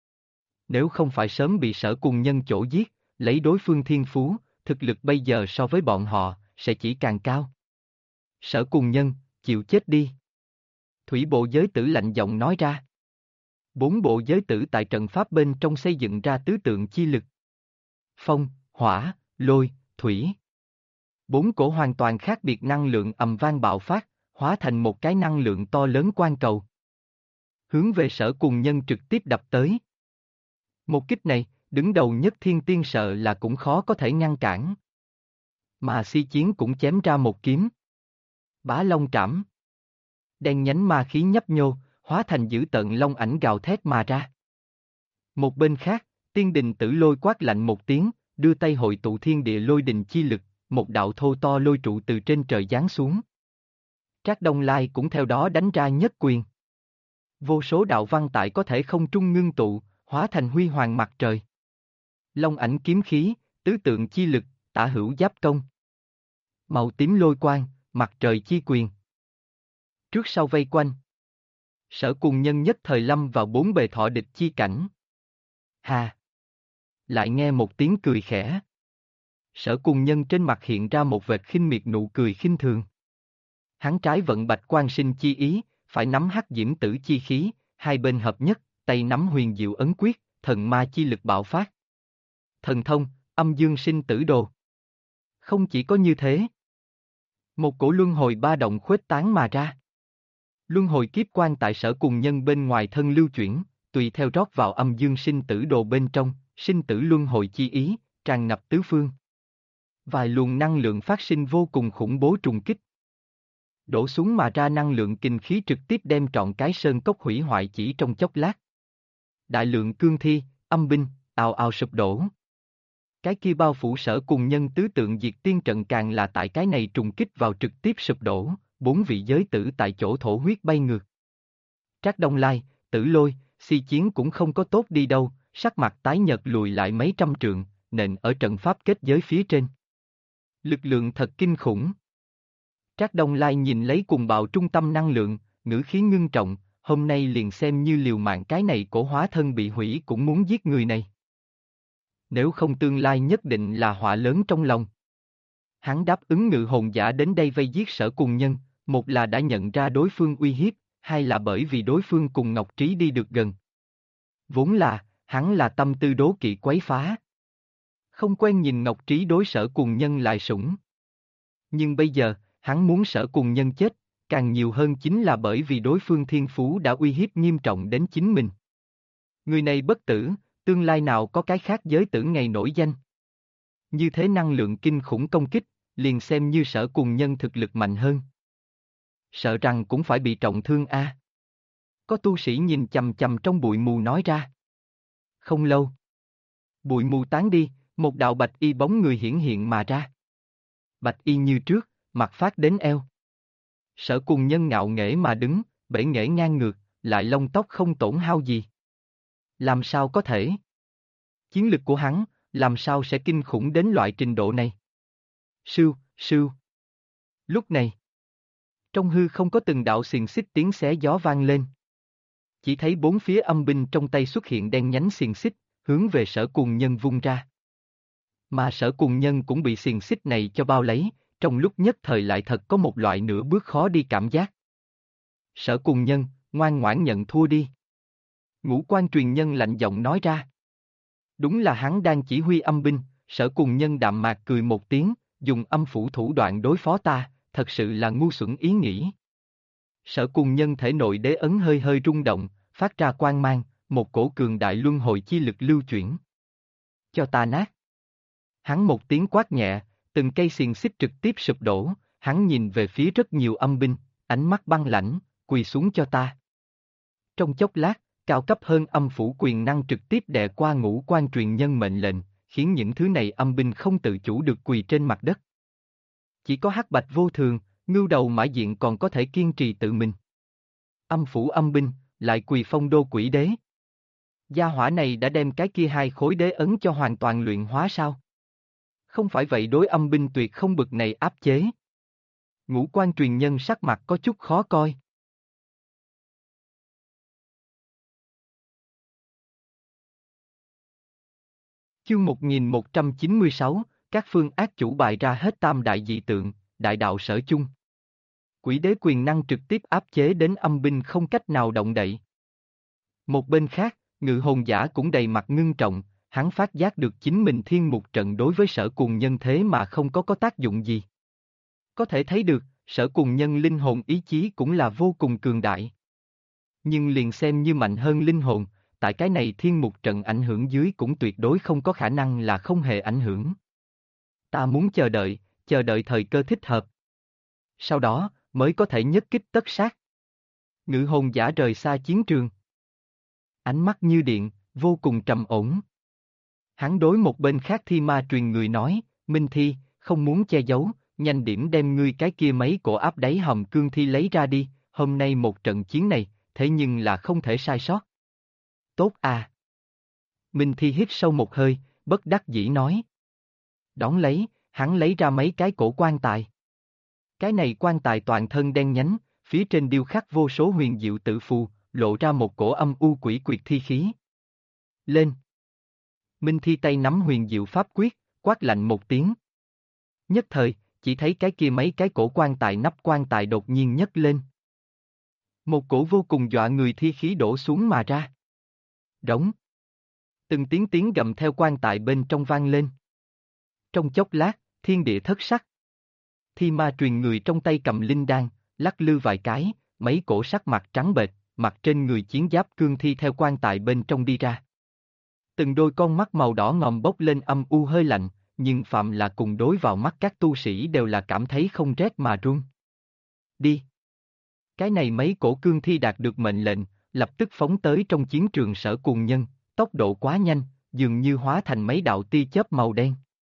Nếu không phải sớm bị Sở Cùng Nhân chỗ giết, lấy đối phương thiên phú, thực lực bây giờ so với bọn họ, sẽ chỉ càng cao. Sở Cùng Nhân, chịu chết đi. Thủy Bộ giới tử lạnh giọng nói ra. 4 bộ giới tử tại trận pháp bên trong xây dựng ra tứ tượng chi lực. Phong, hỏa, lôi, thủy. 4 cổ hoàn toàn khác biệt năng lượng ầm vang bạo phát, hóa thành một cái năng lượng to lớn quan cầu. Hướng về Sở Cùng Nhân trực tiếp đập tới. Một kích này, đứng đầu nhất thiên tiên sợ là cũng khó có thể ngăn cản. Mà Si Chiến cũng chém ra một kiếm. Bá Long Trảm. Đen nhánh ma khí nhấp nhô, hóa thành dữ tợn long ảnh gào thét mà ra. Một bên khác, tiên đình Tử Lôi quát lạnh một tiếng, đưa tay hội tụ thiên địa lôi đình chi lực, một đạo thô to lôi trụ từ trên trời giáng xuống. Trác Đông Lai cũng theo đó đánh ra nhất quyền. Vô số đạo văn tại có thể không trung ngưng tụ, hóa thành huy hoàng mặt trời. Long ảnh kiếm khí, tứ tượng chi lực, tả hữu giáp công. Màu tím lôi quang, mặt trời chi quyền. Trước sau vây quanh. Sở Cùng Nhân nhất thời lâm vào 4 bề thọ địch chi cảnh. Hà! Lại nghe một tiếng cười khẽ. Sở Cùng Nhân trên mặt hiện ra một vệt khinh miệt nụ cười khinh thường. Hắn trái vận bạch quan sinh chi ý, phải nắm hắc diễm tử chi khí, hai bên hợp nhất, tay nắm huyền diệu ấn quyết, thần ma chi lực bạo phát. Thần thông, âm dương sinh tử đồ. Không chỉ có như thế. Một cổ luân hồi ba động khuếch tán mà ra. Luân hồi kiếp quan tại Sở Cùng Nhân bên ngoài thân lưu chuyển, tùy theo rót vào âm dương sinh tử đồ bên trong, sinh tử luân hồi chi ý, tràn ngập tứ phương. Vài luồng năng lượng phát sinh vô cùng khủng bố trùng kích. Đổ xuống mà ra năng lượng kinh khí trực tiếp đem trọn cái sơn cốc hủy hoại chỉ trong chốc lát. Đại lượng cương thi, âm binh, ào ào sụp đổ. Cái kia bao phủ Sở Cùng Nhân tứ tượng diệt tiên trận càng là tại cái này trùng kích vào trực tiếp sụp đổ, 4 vị giới tử tại chỗ thổ huyết bay ngược. Trác Đông Lai, Tử Lôi, Si Chiến cũng không có tốt đi đâu, sắc mặt tái nhợt lùi lại mấy trăm trượng, nện ở trận pháp kết giới phía trên. Lực lượng thật kinh khủng. Trác Đông Lai nhìn lấy cùng bạo trung tâm năng lượng, ngữ khí ngưng trọng, hôm nay liền xem như liều mạng cái này cổ hóa thân bị hủy cũng muốn giết người này. Nếu không tương lai nhất định là họa lớn trong lòng. Hắn đáp ứng ngự hồn giả đến đây vây giết Sở Cùng Nhân, một là đã nhận ra đối phương uy hiếp, hai là bởi vì đối phương cùng Ngọc Trí đi được gần. Vốn là, hắn là tâm tư đố kỵ quấy phá. Không quen nhìn Ngọc Trí đối Sở Cùng Nhân lại sủng. Nhưng bây giờ, hắn muốn Sở Cùng Nhân chết, càng nhiều hơn chính là bởi vì đối phương thiên phú đã uy hiếp nghiêm trọng đến chính mình. Người này bất tử, tương lai nào có cái khác giới tử ngày nổi danh. Như thế năng lượng kinh khủng công kích, liền xem như Sở Cùng Nhân thực lực mạnh hơn. Sợ rằng cũng phải bị trọng thương a. Có tu sĩ nhìn chằm chằm trong bụi mù nói ra. Không lâu. Bụi mù tán đi, một đạo bạch y bóng người hiển hiện mà ra. Bạch y như trước, mặt phát đến eo. Sở Cùng Nhân ngạo nghễ mà đứng, bể nghễ ngang ngược, lại lông tóc không tổn hao gì. Làm sao có thể? Chiến lực của hắn, làm sao sẽ kinh khủng đến loại trình độ này? Sưu, sưu. Lúc này, trong hư không có từng đạo xiềng xích tiếng xé gió vang lên. Chỉ thấy bốn phía âm binh trong tay xuất hiện đen nhánh xiềng xích, hướng về Sở Cùng Nhân vung ra. Mà Sở Cùng Nhân cũng bị xiềng xích này cho bao lấy, trong lúc nhất thời lại thật có một loại nửa bước khó đi cảm giác. Sở Cùng Nhân, ngoan ngoãn nhận thua đi. Ngũ Quan Truyền Nhân lạnh giọng nói ra. Đúng là hắn đang chỉ huy âm binh, Sở Cùng Nhân đạm mạc cười một tiếng, dùng âm phủ thủ đoạn đối phó ta, thật sự là ngu xuẩn ý nghĩ. Sở Cùng Nhân thể nội đế ấn hơi hơi rung động, phát ra quang mang, một cổ cường đại luân hồi chi lực lưu chuyển. Cho ta nát. Hắn một tiếng quát nhẹ, từng cây xiềng xích trực tiếp sụp đổ, hắn nhìn về phía rất nhiều âm binh, ánh mắt băng lãnh, quỳ xuống cho ta. Trong chốc lát, cao cấp hơn âm phủ quyền năng trực tiếp đè qua Ngũ Quan Truyền Nhân mệnh lệnh, khiến những thứ này âm binh không tự chủ được quỳ trên mặt đất. Chỉ có Hắc Bạch Vô Thường, Ngưu Đầu Mã Diện còn có thể kiên trì tự mình. Âm phủ âm binh, lại quỳ phong đô quỷ đế. Gia hỏa này đã đem cái kia hai khối đế ấn cho hoàn toàn luyện hóa sao? Không phải vậy đối âm binh tuyệt không bực này áp chế. Ngũ Quan Truyền Nhân sắc mặt có chút khó coi. Chương 1196, các phương ác chủ bày ra hết tam đại dị tượng, đại đạo sở chung. Quỷ đế quyền năng trực tiếp áp chế đến âm binh không cách nào động đậy. Một bên khác, Ngự Hồn Giả cũng đầy mặt ngưng trọng, hắn phát giác được chính mình thiên mục trận đối với Sở Cùng Nhân thế mà không có tác dụng gì. Có thể thấy được, Sở Cùng Nhân linh hồn ý chí cũng là vô cùng cường đại. Nhưng liền xem như mạnh hơn linh hồn, tại cái này thiên mục trận ảnh hưởng dưới cũng tuyệt đối không có khả năng là không hề ảnh hưởng. Ta muốn chờ đợi thời cơ thích hợp. Sau đó, mới có thể nhất kích tất sát. Ngự Hồn Giả rời xa chiến trường. Ánh mắt như điện, vô cùng trầm ổn. Hắn đối một bên khác Thi Ma Truyền Người nói, Minh Thi, không muốn che giấu, nhanh điểm đem ngươi cái kia mấy cổ áp đáy hòm cương thi lấy ra đi, hôm nay một trận chiến này, thế nhưng là không thể sai sót. Tốt à. Minh Thi hít sâu một hơi, bất đắc dĩ nói. Đón lấy, hắn lấy ra mấy cái cổ quan tài. Cái này quan tài toàn thân đen nhánh, phía trên điêu khắc vô số huyền diệu tự phù, lộ ra một cổ âm u quỷ quyệt thi khí. Lên. Minh Thi tay nắm huyền diệu pháp quyết, quát lạnh một tiếng. Nhất thời, chỉ thấy cái kia mấy cái cổ quan tài nắp quan tài đột nhiên nhấc lên. Một cổ vô cùng dọa người thi khí đổ xuống mà ra. Đống. Từng tiếng gầm theo quan tài bên trong vang lên. Trong chốc lát, thiên địa thất sắc. Thi Ma Truyền Người trong tay cầm linh đan, lắc lư vài cái, mấy cổ sắc mặt trắng bệch, mặt trên người chiến giáp cương thi theo quan tài bên trong đi ra. Từng đôi con mắt màu đỏ ngòm bốc lên âm u hơi lạnh, nhưng phạm là cùng đối vào mắt các tu sĩ đều là cảm thấy không rét mà run. Đi! Cái này mấy cổ cương thi đạt được mệnh lệnh, lập tức phóng tới trong chiến trường Sở Cùng Nhân, tốc độ quá nhanh, dường như hóa thành mấy đạo tia chớp màu đen.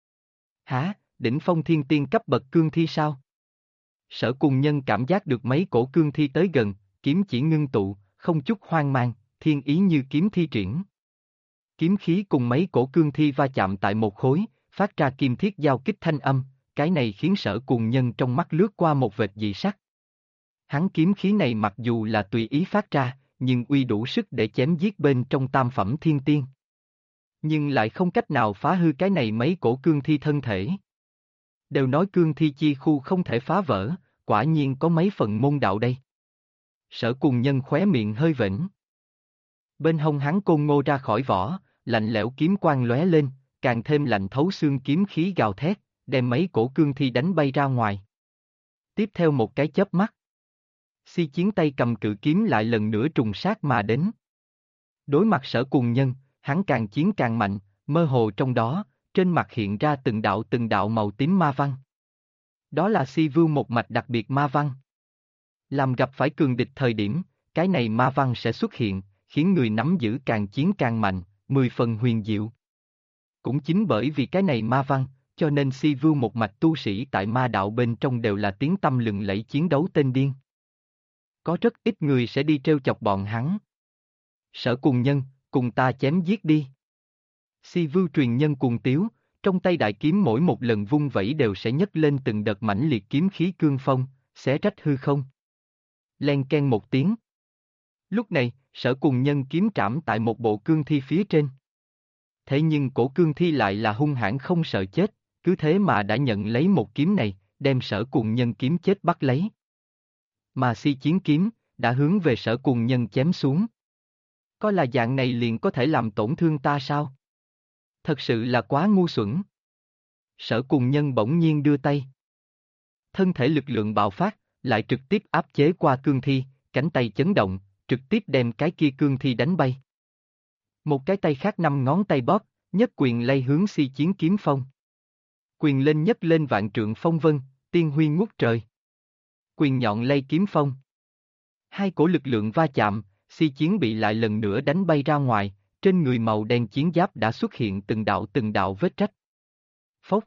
Hả, đỉnh phong thiên tiên cấp bậc cương thi sao? Sở Cùng Nhân cảm giác được mấy cổ cương thi tới gần, kiếm chỉ ngưng tụ, không chút hoang mang, thiên ý như kiếm thi triển. Kiếm khí cùng mấy cổ cương thi va chạm tại một khối, phát ra kim thiết giao kích thanh âm, cái này khiến Sở Cùng Nhân trong mắt lướt qua một vệt dị sắc. Hắn kiếm khí này mặc dù là tùy ý phát ra, nhưng uy đủ sức để chém giết bên trong tam phẩm thiên tiên. Nhưng lại không cách nào phá hư cái này mấy cổ cương thi thân thể. Đều nói cương thi chi khu không thể phá vỡ, quả nhiên có mấy phần môn đạo đây. Sở Cùng Nhân khóe miệng hơi vểnh. Bên hông hắn côn ngô ra khỏi vỏ, lạnh lẽo kiếm quang lóe lên, càng thêm lạnh thấu xương kiếm khí gào thét, đem mấy cổ cương thi đánh bay ra ngoài. Tiếp theo một cái chớp mắt, Si Chiến tay cầm cự kiếm lại lần nữa trùng sát mà đến. Đối mặt Sở Cùng Nhân, hắn càng chiến càng mạnh, mơ hồ trong đó, trên mặt hiện ra từng đạo màu tím ma văn. Đó là Si Vưu một mạch đặc biệt ma văn. Làm gặp phải cường địch thời điểm, cái này ma văn sẽ xuất hiện, khiến người nắm giữ càng chiến càng mạnh, 10 phần huyền diệu. Cũng chính bởi vì cái này ma văn, cho nên Si Vưu một mạch tu sĩ tại ma đạo bên trong đều là tiếng tăm lừng lẫy chiến đấu tên điên. Có rất ít người sẽ đi trêu chọc bọn hắn. Sở Cùng Nhân, cùng ta chém giết đi. Si Vưu truyền nhân cuồng tiếu, trong tay đại kiếm mỗi một lần vung vẩy đều sẽ nhấc lên từng đợt mãnh liệt kiếm khí cương phong, xé rách hư không. Len ken một tiếng. Lúc này, Sở Cùng Nhân kiếm trảm tại một bộ cương thi phía trên. Thế nhưng cổ cương thi lại là hung hãn không sợ chết, cứ thế mà đã nhận lấy một kiếm này, đem Sở Cùng Nhân kiếm chết bắt lấy. Mà Si Chiến kiếm, đã hướng về Sở Cùng Nhân chém xuống. Coi là dạng này liền có thể làm tổn thương ta sao? Thật sự là quá ngu xuẩn. Sở Cùng Nhân bỗng nhiên đưa tay. Thân thể lực lượng bạo phát, lại trực tiếp áp chế qua cương thi, cánh tay chấn động, trực tiếp đem cái kia cương thi đánh bay. Một cái tay khác 5 ngón tay bóp, nhất quyền lay hướng Si Chiến kiếm phong. Quyền lên nhấc lên vạn trượng phong vân, tiên huy ngút trời. Quyền nhọn lay kiếm phong. Hai cổ lực lượng va chạm, Si Chiến bị lại lần nữa đánh bay ra ngoài, trên người màu đen chiến giáp đã xuất hiện từng đạo vết rách. Phốc.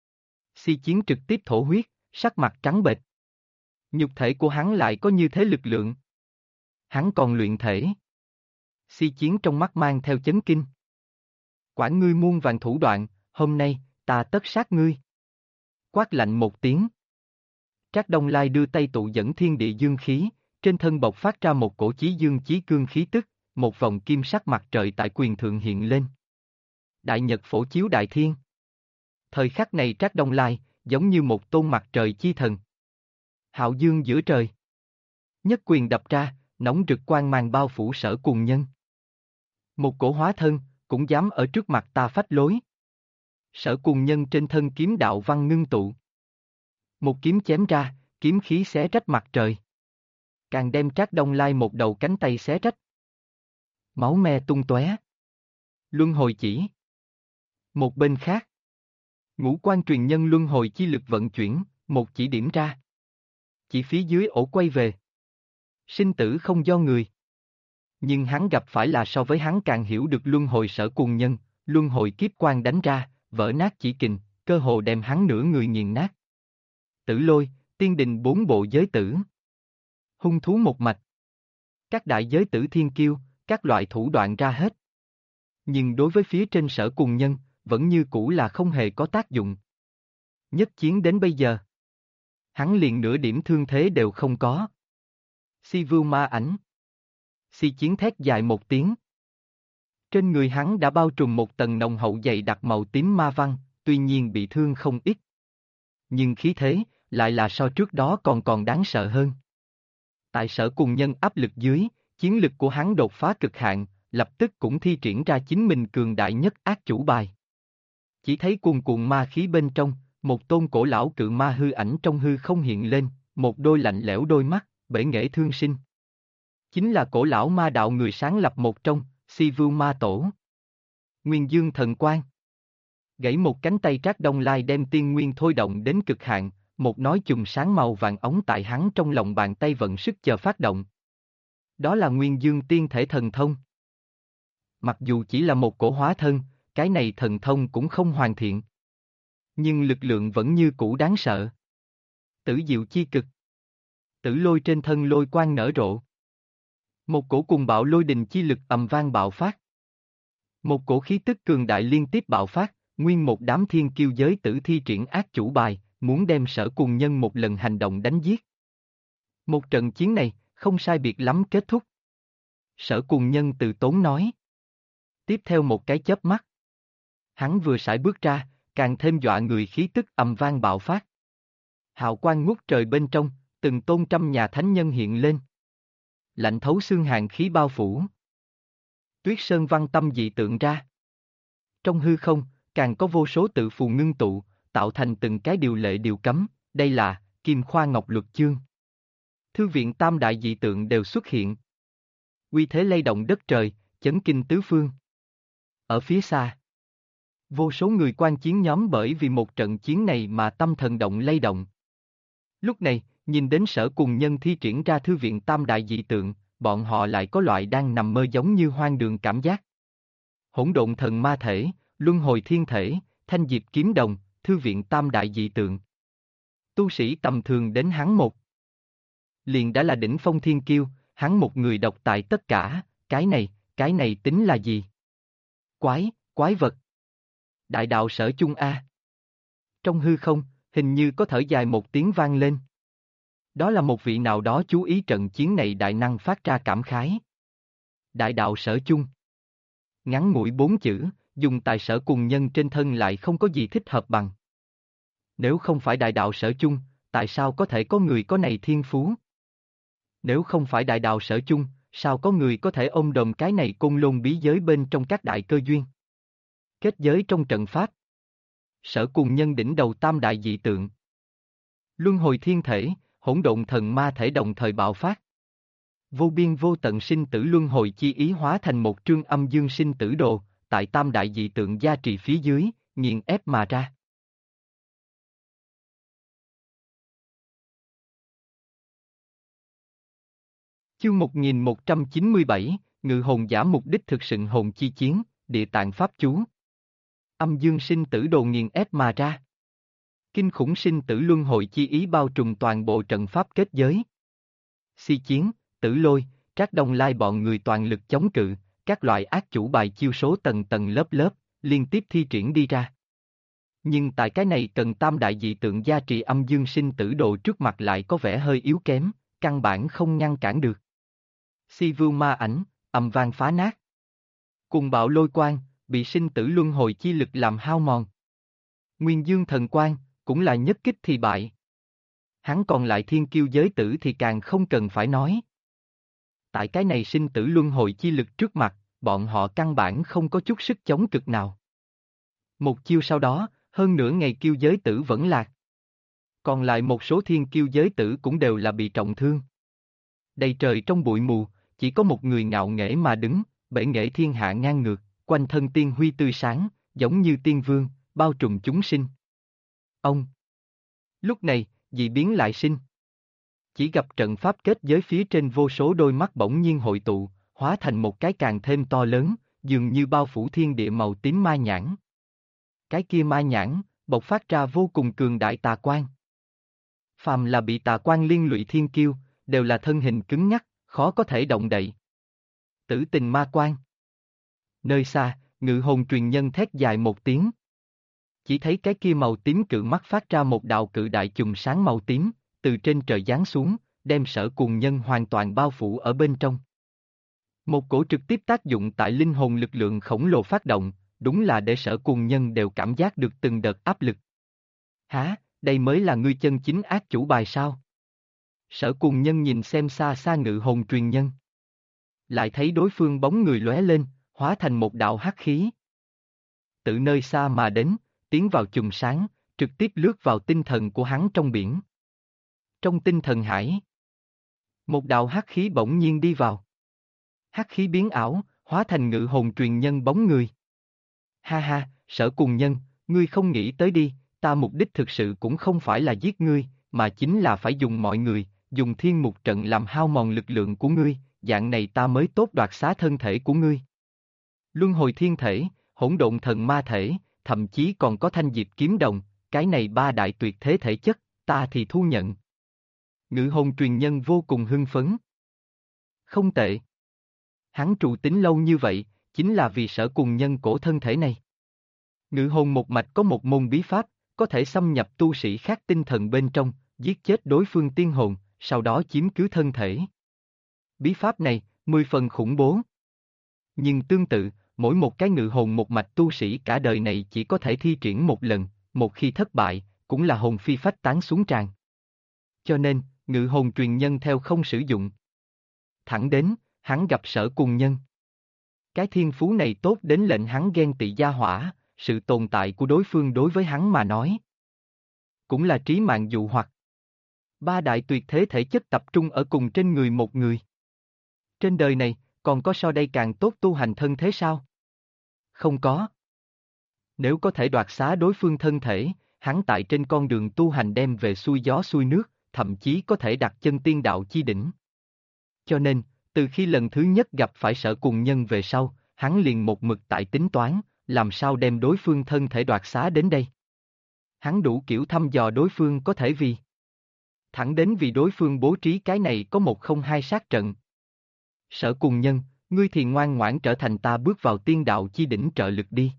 Si Chiến trực tiếp thổ huyết, sắc mặt trắng bệch. Nhục thể của hắn lại có như thế lực lượng. Hắn còn luyện thể. Si Chiến trong mắt mang theo chấn kinh. Quản ngươi muôn vàn thủ đoạn, hôm nay, ta tất sát ngươi. Quát lạnh một tiếng. Trác Đông Lai đưa tay tụ dẫn thiên địa dương khí, trên thân bộc phát ra một cổ chí dương chí cương khí tức, một vòng kim sắc mặt trời tại quyền thượng hiện lên. Đại Nhật phổ chiếu đại thiên. Thời khắc này Trác Đông Lai, giống như một tôn mặt trời chi thần. Hạo dương giữa trời. Nhất quyền đập ra, nóng rực quang mang bao phủ Sở Cùng Nhân. Một cổ hóa thân, cũng dám ở trước mặt ta phách lối. Sở Cùng Nhân trên thân kiếm đạo văn ngưng tụ. Một kiếm chém ra, kiếm khí xé rách mặt trời. Càng đem Trác Đông Lai một đầu cánh tay xé rách. Máu me tung tóe. Luân hồi chỉ. Một bên khác. Ngũ quan truyền nhân luân hồi chi lực vận chuyển, một chỉ điểm ra. Chỉ phía dưới ổ quay về. Sinh tử không do người. Nhưng hắn gặp phải là so với hắn càng hiểu được luân hồi Sở Cùng Nhân, luân hồi kiếp quan đánh ra, vỡ nát chỉ kình, cơ hồ đem hắn nửa người nghiền nát. Tử Lôi, tiên đình 4 bộ giới tử. Hung thú một mạch. Các đại giới tử thiên kiêu, các loại thủ đoạn ra hết. Nhưng đối với phía trên Sở Cùng Nhân, vẫn như cũ là không hề có tác dụng. Nhất chiến đến bây giờ. Hắn liền nửa điểm thương thế đều không có. Si Vưu ma ảnh. Si Chiến thét dài một tiếng. Trên người hắn đã bao trùm một tầng nồng hậu dày đặc màu tím ma văn, tuy nhiên bị thương không ít. Nhưng khí thế, lại là so trước đó còn đáng sợ hơn. Tại Sở Cùng Nhân áp lực dưới, chiến lực của hắn đột phá cực hạn, lập tức cũng thi triển ra chính mình cường đại nhất ác chủ bài. Chỉ thấy cuồn cuộn ma khí bên trong, một tôn cổ lão cự ma hư ảnh trong hư không hiện lên, một đôi lạnh lẽo đôi mắt, bể nghệ thương sinh. Chính là cổ lão ma đạo người sáng lập một trong, Si Vưu Ma Tổ. Nguyên Dương Thần Quang. Gãy một cánh tay Trác Đông Lai đem tiên nguyên thôi động đến cực hạn, một nói chùm sáng màu vàng ống tại hắn trong lòng bàn tay vận sức chờ phát động. Đó là Nguyên Dương Tiên Thể Thần Thông. Mặc dù chỉ là một cổ hóa thân, cái này thần thông cũng không hoàn thiện. Nhưng lực lượng vẫn như cũ đáng sợ. Tử diệu chi cực. Tử lôi trên thân lôi quang nở rộ. Một cổ cùng bạo lôi đình chi lực ầm vang bạo phát. Một cổ khí tức cường đại liên tiếp bạo phát, nguyên một đám thiên kiêu giới tử thi triển ác chủ bài, muốn đem Sở Cùng Nhân một lần hành động đánh giết. Một trận chiến này, không sai biệt lắm kết thúc. Sở Cùng Nhân từ tốn nói. Tiếp theo một cái chớp mắt. Hắn vừa sải bước ra, càng thêm dọa người khí tức ầm vang bạo phát. Hào quang ngút trời bên trong, từng tôn trăm nhà thánh nhân hiện lên. Lạnh thấu xương hàn khí bao phủ. Tuyết sơn văn tâm dị tượng ra. Trong hư không, càng có vô số tự phù ngưng tụ, tạo thành từng cái điều lệ điều cấm, đây là Kim Khoa Ngọc Luật Chương. Thư viện tam đại dị tượng đều xuất hiện. Uy thế lay động đất trời, chấn kinh tứ phương. Ở phía xa, vô số người quan chiến nhóm bởi vì một trận chiến này mà tâm thần động lay động. Lúc này, nhìn đến Sở Cùng Nhân thi triển ra thư viện tam đại dị tượng, bọn họ lại có loại đang nằm mơ giống như hoang đường cảm giác. Hỗn độn thần ma thể, luân hồi thiên thể, thanh diệp kiếm đồng, thư viện tam đại dị tượng. Tu sĩ tầm thường đến hắn một liền đã là đỉnh phong thiên kiêu, hắn một người độc tài tất cả, cái này tính là gì? Quái vật. Đại đạo sở chung A. Trong hư không, hình như có thở dài một tiếng vang lên. Đó là một vị nào đó chú ý trận chiến này đại năng phát ra cảm khái. Đại đạo sở chung. Ngắn ngủi 4 chữ, dùng tại sở cùng nhân trên thân lại không có gì thích hợp bằng. Nếu không phải đại đạo sở chung, tại sao có thể có người có này thiên phú? Nếu không phải đại đạo sở chung, sao có người có thể ôm đồm cái này côn lôn bí giới bên trong các đại cơ duyên? Kết giới trong trận pháp. Sở cùng nhân đỉnh đầu tam đại dị tượng. Luân hồi thiên thể, hỗn độn thần ma thể đồng thời bạo phát. Vô biên vô tận sinh tử luân hồi chi ý hóa thành một trương âm dương sinh tử đồ, tại tam đại dị tượng gia trì phía dưới, nghiền ép mà ra. Chương 1197, Ngự hồn giả mục đích thực sự hồn chi chiến, địa tạng pháp chú. Âm dương sinh tử đồ nghiền ép mà ra. Kinh khủng sinh tử luân hồi chi ý bao trùm toàn bộ trận pháp kết giới. Si chiến, tử lôi, Trác Đông Lai bọn người toàn lực chống cự, các loại ác chủ bài chiêu số tầng tầng lớp lớp, liên tiếp thi triển đi ra. Nhưng tại cái này cần tam đại dị tượng gia trì âm dương sinh tử đồ trước mặt lại có vẻ hơi yếu kém, căn bản không ngăn cản được. Si vưu ma ảnh, ầm vang phá nát. Cùng bạo lôi quang, bị sinh tử luân hồi chi lực làm hao mòn. Nguyên dương thần quang, cũng là nhất kích thì bại. Hắn còn lại thiên kiêu giới tử thì càng không cần phải nói. Tại cái này sinh tử luân hồi chi lực trước mặt, bọn họ căn bản không có chút sức chống cực nào. Một chiêu sau đó, hơn nửa ngày kiêu giới tử vẫn lạc. Còn lại một số thiên kiêu giới tử cũng đều là bị trọng thương. Đầy trời trong bụi mù, chỉ có một người ngạo nghễ mà đứng, bệ nghệ thiên hạ ngang ngược, quanh thân tiên huy tươi sáng, giống như tiên vương, bao trùm chúng sinh. Ông. Lúc này, dị biến lại sinh. Chỉ gặp trận pháp kết giới phía trên vô số đôi mắt bỗng nhiên hội tụ, hóa thành một cái càng thêm to lớn, dường như bao phủ thiên địa màu tím ma nhãn. Cái kia ma nhãn, bộc phát ra vô cùng cường đại tà quang. Phàm là bị tà quang liên lụy thiên kiêu, đều là thân hình cứng nhắc, khó có thể động đậy. Tử tình ma quang. Nơi xa, ngự hồn truyền nhân thét dài một tiếng. Chỉ thấy cái kia màu tím cự mắt phát ra một đạo cự đại chùm sáng màu tím, từ trên trời giáng xuống, đem sở cùng nhân hoàn toàn bao phủ ở bên trong. Một cổ trực tiếp tác dụng tại linh hồn lực lượng khổng lồ phát động, đúng là để sở cùng nhân đều cảm giác được từng đợt áp lực. Hả, đây mới là ngươi chân chính ác chủ bài sao? Sở cùng nhân nhìn xem xa xa ngự hồn truyền nhân. Lại thấy đối phương bóng người lóe lên, hóa thành một đạo hắc khí. Từ nơi xa mà đến, tiến vào chùm sáng, trực tiếp lướt vào tinh thần của hắn trong biển. Trong tinh thần hải, một đạo hắc khí bỗng nhiên đi vào. Hắc khí biến ảo, hóa thành ngự hồn truyền nhân bóng người. Ha ha, sở cùng nhân, ngươi không nghĩ tới đi, ta mục đích thực sự cũng không phải là giết ngươi, mà chính là phải dùng mọi người, dùng thiên mục trận làm hao mòn lực lượng của ngươi, dạng này ta mới tốt đoạt xá thân thể của ngươi. Luân hồi thiên thể, hỗn độn thần ma thể, thậm chí còn có thanh diệp kiếm đồng, cái này ba đại tuyệt thế thể chất, ta thì thu nhận. Ngự hồn truyền nhân vô cùng hưng phấn. Không tệ. Hắn trụ tính lâu như vậy, chính là vì sở cùng nhân cổ thân thể này. Ngự hồn một mạch có một môn bí pháp, có thể xâm nhập tu sĩ khác tinh thần bên trong, giết chết đối phương tiên hồn, sau đó chiếm cứ thân thể. Bí pháp này, 10 phần khủng bố. Nhưng tương tự, mỗi một cái ngự hồn một mạch tu sĩ cả đời này chỉ có thể thi triển một lần, một khi thất bại, cũng là hồn phi phách tán xuống tràn. Cho nên, ngự hồn truyền nhân theo không sử dụng. Thẳng đến, hắn gặp sở cùng nhân. Cái thiên phú này tốt đến lệnh hắn ghen tị gia hỏa, sự tồn tại của đối phương đối với hắn mà nói. Cũng là trí mạng dụ hoặc. Ba đại tuyệt thế thể chất tập trung ở cùng trên người một người. Trên đời này, còn có so đây càng tốt tu hành thân thế sao? Không có. Nếu có thể đoạt xá đối phương thân thể, hắn tại trên con đường tu hành đem về xuôi gió xuôi nước, thậm chí có thể đặt chân tiên đạo chi đỉnh. Cho nên, từ khi lần thứ nhất gặp phải sở cùng nhân về sau, hắn liền một mực tại tính toán, làm sao đem đối phương thân thể đoạt xá đến đây. Hắn đủ kiểu thăm dò đối phương có thể vì. Thẳng đến vì đối phương bố trí cái này có 102 sát trận. Sở Cùng Nhân, ngươi thì ngoan ngoãn trở thành ta bước vào tiên đạo chi đỉnh trợ lực đi.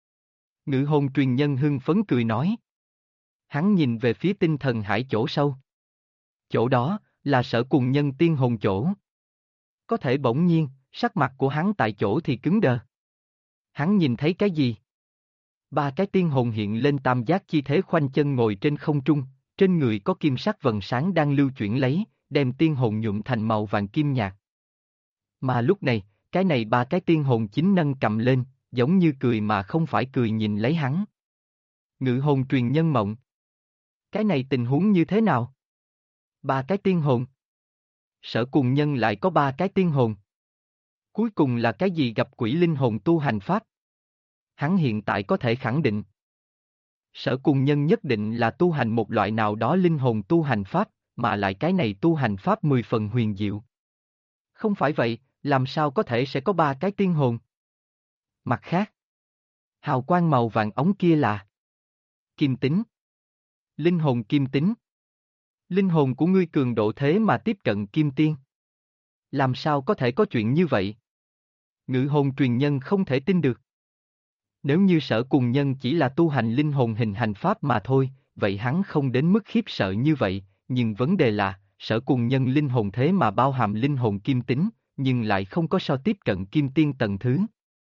Ngự hồn truyền nhân hưng phấn cười nói. Hắn nhìn về phía tinh thần hải chỗ sâu. Chỗ đó, là Sở Cùng Nhân tiên hồn chỗ. Có thể bỗng nhiên, sắc mặt của hắn tại chỗ thì cứng đờ. Hắn nhìn thấy cái gì? Ba cái tiên hồn hiện lên tam giác chi thế khoanh chân ngồi trên không trung, trên người có kim sắc vầng sáng đang lưu chuyển lấy, đem tiên hồn nhuộm thành màu vàng kim nhạt. Mà lúc này, cái này ba cái tiên hồn chính nâng cầm lên, giống như cười mà không phải cười nhìn lấy hắn. Ngự hồn truyền nhân mộng. Cái này tình huống như thế nào? Ba cái tiên hồn. Sở Cùng Nhân lại có ba cái tiên hồn. Cuối cùng là cái gì gặp quỷ linh hồn tu hành pháp? Hắn hiện tại có thể khẳng định. Sở Cùng Nhân nhất định là tu hành một loại nào đó linh hồn tu hành pháp, mà lại cái này tu hành pháp 10 phần huyền diệu. Không phải vậy, làm sao có thể sẽ có ba cái tiên hồn? Mặt khác, hào quang màu vàng ống kia là kim tính. Linh hồn kim tính. Linh hồn của ngươi cường độ thế mà tiếp cận kim tiên. Làm sao có thể có chuyện như vậy? Ngự hồn truyền nhân không thể tin được. Nếu như Sở Cùng Nhân chỉ là tu hành linh hồn hình hành pháp mà thôi, vậy hắn không đến mức khiếp sợ như vậy, nhưng vấn đề là, Sở Cùng Nhân linh hồn thế mà bao hàm linh hồn kim tính, nhưng lại không có so tiếp cận kim tiên tầng thứ.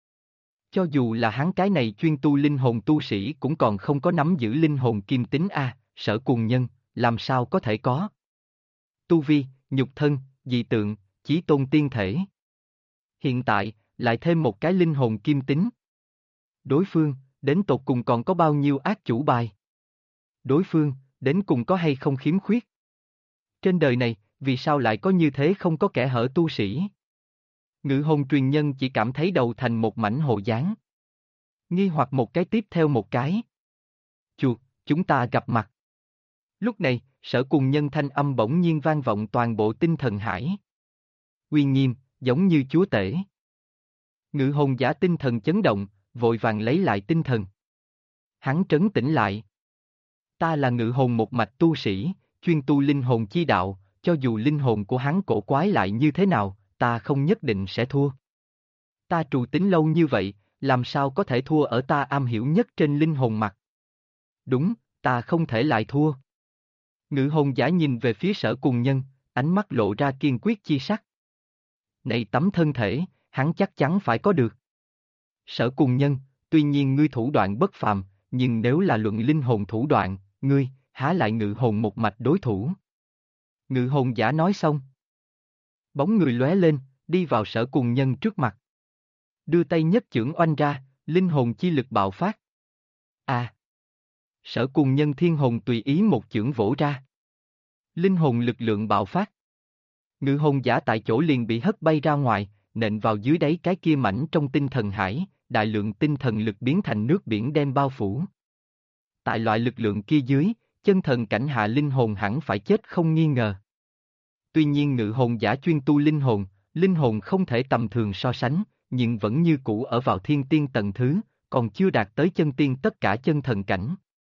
Cho dù là hắn cái này chuyên tu linh hồn tu sĩ cũng còn không có nắm giữ linh hồn kim tính a, Sở Cùng Nhân, làm sao có thể có? Tu vi, nhục thân, dị tượng, chí tôn tiên thể. Hiện tại, lại thêm một cái linh hồn kim tính. Đối phương, đến tột cùng còn có bao nhiêu ác chủ bài? Đối phương, đến cùng có hay không khiếm khuyết? Trên đời này, vì sao lại có như thế không có kẻ hở tu sĩ? Ngự hồn truyền nhân chỉ cảm thấy đầu thành một mảnh hồ dáng. Nghi hoặc một cái tiếp theo một cái. Chuột, chúng ta gặp mặt. Lúc này, Sở Cùng Nhân thanh âm bỗng nhiên vang vọng toàn bộ tinh thần hải. Uy nghiêm, giống như chúa tể. Ngự hồn giả tinh thần chấn động, vội vàng lấy lại tinh thần. Hắn trấn tĩnh lại. Ta là ngự hồn một mạch tu sĩ, chuyên tu linh hồn chi đạo, cho dù linh hồn của hắn cổ quái lại như thế nào, ta không nhất định sẽ thua. Ta trù tính lâu như vậy, làm sao có thể thua ở ta am hiểu nhất trên linh hồn mặt? Đúng, ta không thể lại thua. Ngự hồn giả nhìn về phía Sở Cùng Nhân, ánh mắt lộ ra kiên quyết chi sắc. Này tấm thân thể, hắn chắc chắn phải có được. Sở Cùng Nhân, tuy nhiên ngươi thủ đoạn bất phàm, nhưng nếu là luận linh hồn thủ đoạn, ngươi, há lại ngự hồn một mạch đối thủ. Ngự hồn giả nói xong. Bóng người lóe lên, đi vào Sở Cùng Nhân trước mặt. Đưa tay nhất chưởng oanh ra, linh hồn chi lực bạo phát. À! Sở Cùng Nhân thiên hồn tùy ý một chưởng vỗ ra. Linh hồn lực lượng bạo phát. Ngự hồn giả tại chỗ liền bị hất bay ra ngoài, nện vào dưới đáy cái kia mảnh trong tinh thần hải, đại lượng tinh thần lực biến thành nước biển đem bao phủ. Tại loại lực lượng kia dưới, chân thần cảnh hạ linh hồn hẳn phải chết không nghi ngờ. Tuy nhiên ngự hồn giả chuyên tu linh hồn không thể tầm thường so sánh, nhưng vẫn như cũ ở vào thiên tiên tầng thứ, còn chưa đạt tới chân tiên tất cả chân thần cảnh.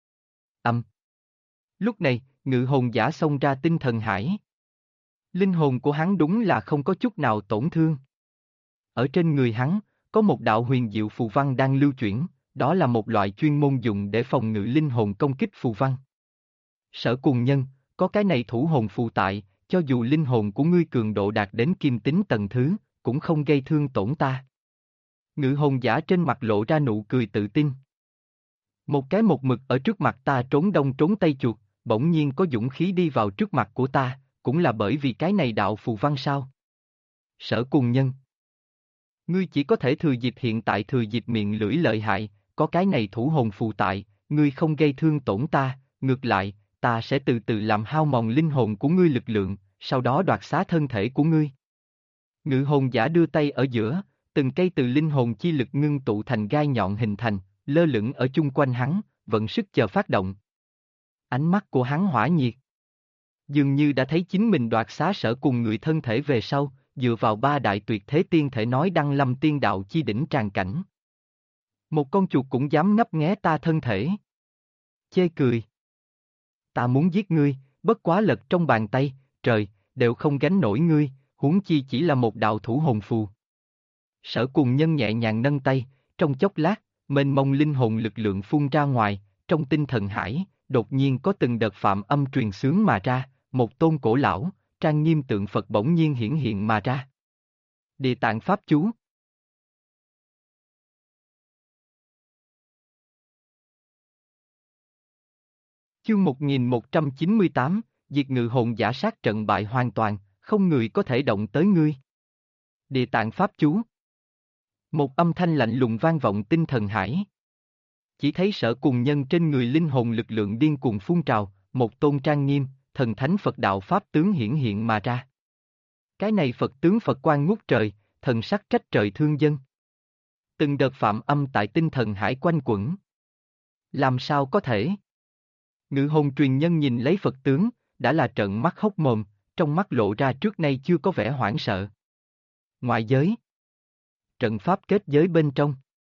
Lúc này, ngự hồn giả xông ra tinh thần hải. Linh hồn của hắn đúng là không có chút nào tổn thương. Ở trên người hắn, có một đạo huyền diệu phù văn đang lưu chuyển, đó là một loại chuyên môn dùng để phòng ngự linh hồn công kích phù văn. Sở Cùng Nhân, có cái này thủ hồn phù tại, cho dù linh hồn của ngươi cường độ đạt đến kim tính tầng thứ, cũng không gây thương tổn ta. Ngự hồn giả trên mặt lộ ra nụ cười tự tin. Một cái một mực ở trước mặt ta trốn đông trốn tây chuột, bỗng nhiên có dũng khí đi vào trước mặt của ta, cũng là bởi vì cái này đạo phù văn sao? Sở Cùng Nhân, ngươi chỉ có thể thừa dịp hiện tại thừa dịp miệng lưỡi lợi hại, có cái này thủ hồn phù tại, ngươi không gây thương tổn ta, ngược lại, ta sẽ từ từ làm hao mòn linh hồn của ngươi lực lượng, sau đó đoạt xá thân thể của ngươi. Ngự hồn giả đưa tay ở giữa, từng cây từ linh hồn chi lực ngưng tụ thành gai nhọn hình thành, lơ lửng ở chung quanh hắn, vận sức chờ phát động. Ánh mắt của hắn hỏa nhiệt. Dường như đã thấy chính mình đoạt xá Sở cùng người thân thể về sau, dựa vào ba đại tuyệt thế tiên thể nói đăng lâm tiên đạo chi đỉnh tràn cảnh. Một con chuột cũng dám ngấp nghé ta thân thể. Chê cười. Ta muốn giết ngươi, bất quá lật trong bàn tay, trời, đều không gánh nổi ngươi, huống chi chỉ là một đạo thủ hồn phù. Sở Cùng Nhân nhẹ nhàng nâng tay, trong chốc lát, mênh mông linh hồn lực lượng phun ra ngoài, trong tinh thần hải, đột nhiên có từng đợt phạm âm truyền xướng mà ra, một tôn cổ lão, trang nghiêm tượng Phật bỗng nhiên hiển hiện mà ra. Địa Tạng Pháp Chú. Chương 1198, diệt ngự hồn giả sát trận bại hoàn toàn, không người có thể động tới ngươi. Địa Tạng Pháp Chú. Một âm thanh lạnh lùng vang vọng tinh thần hải. Chỉ thấy Sở Cùng Nhân trên người linh hồn lực lượng điên cuồng phun trào, một tôn trang nghiêm, thần thánh Phật đạo Pháp tướng hiển hiện mà ra. Cái này Phật tướng Phật quang ngút trời, thần sắc trách trời thương dân. Từng đợt phạm âm tại tinh thần hải quanh quẩn. Làm sao có thể? Ngự hồn truyền nhân nhìn lấy Phật tướng, đã là trợn mắt hốc mồm, trong mắt lộ ra trước nay chưa có vẻ hoảng sợ. Ngoại giới. Trận pháp kết giới bên trong.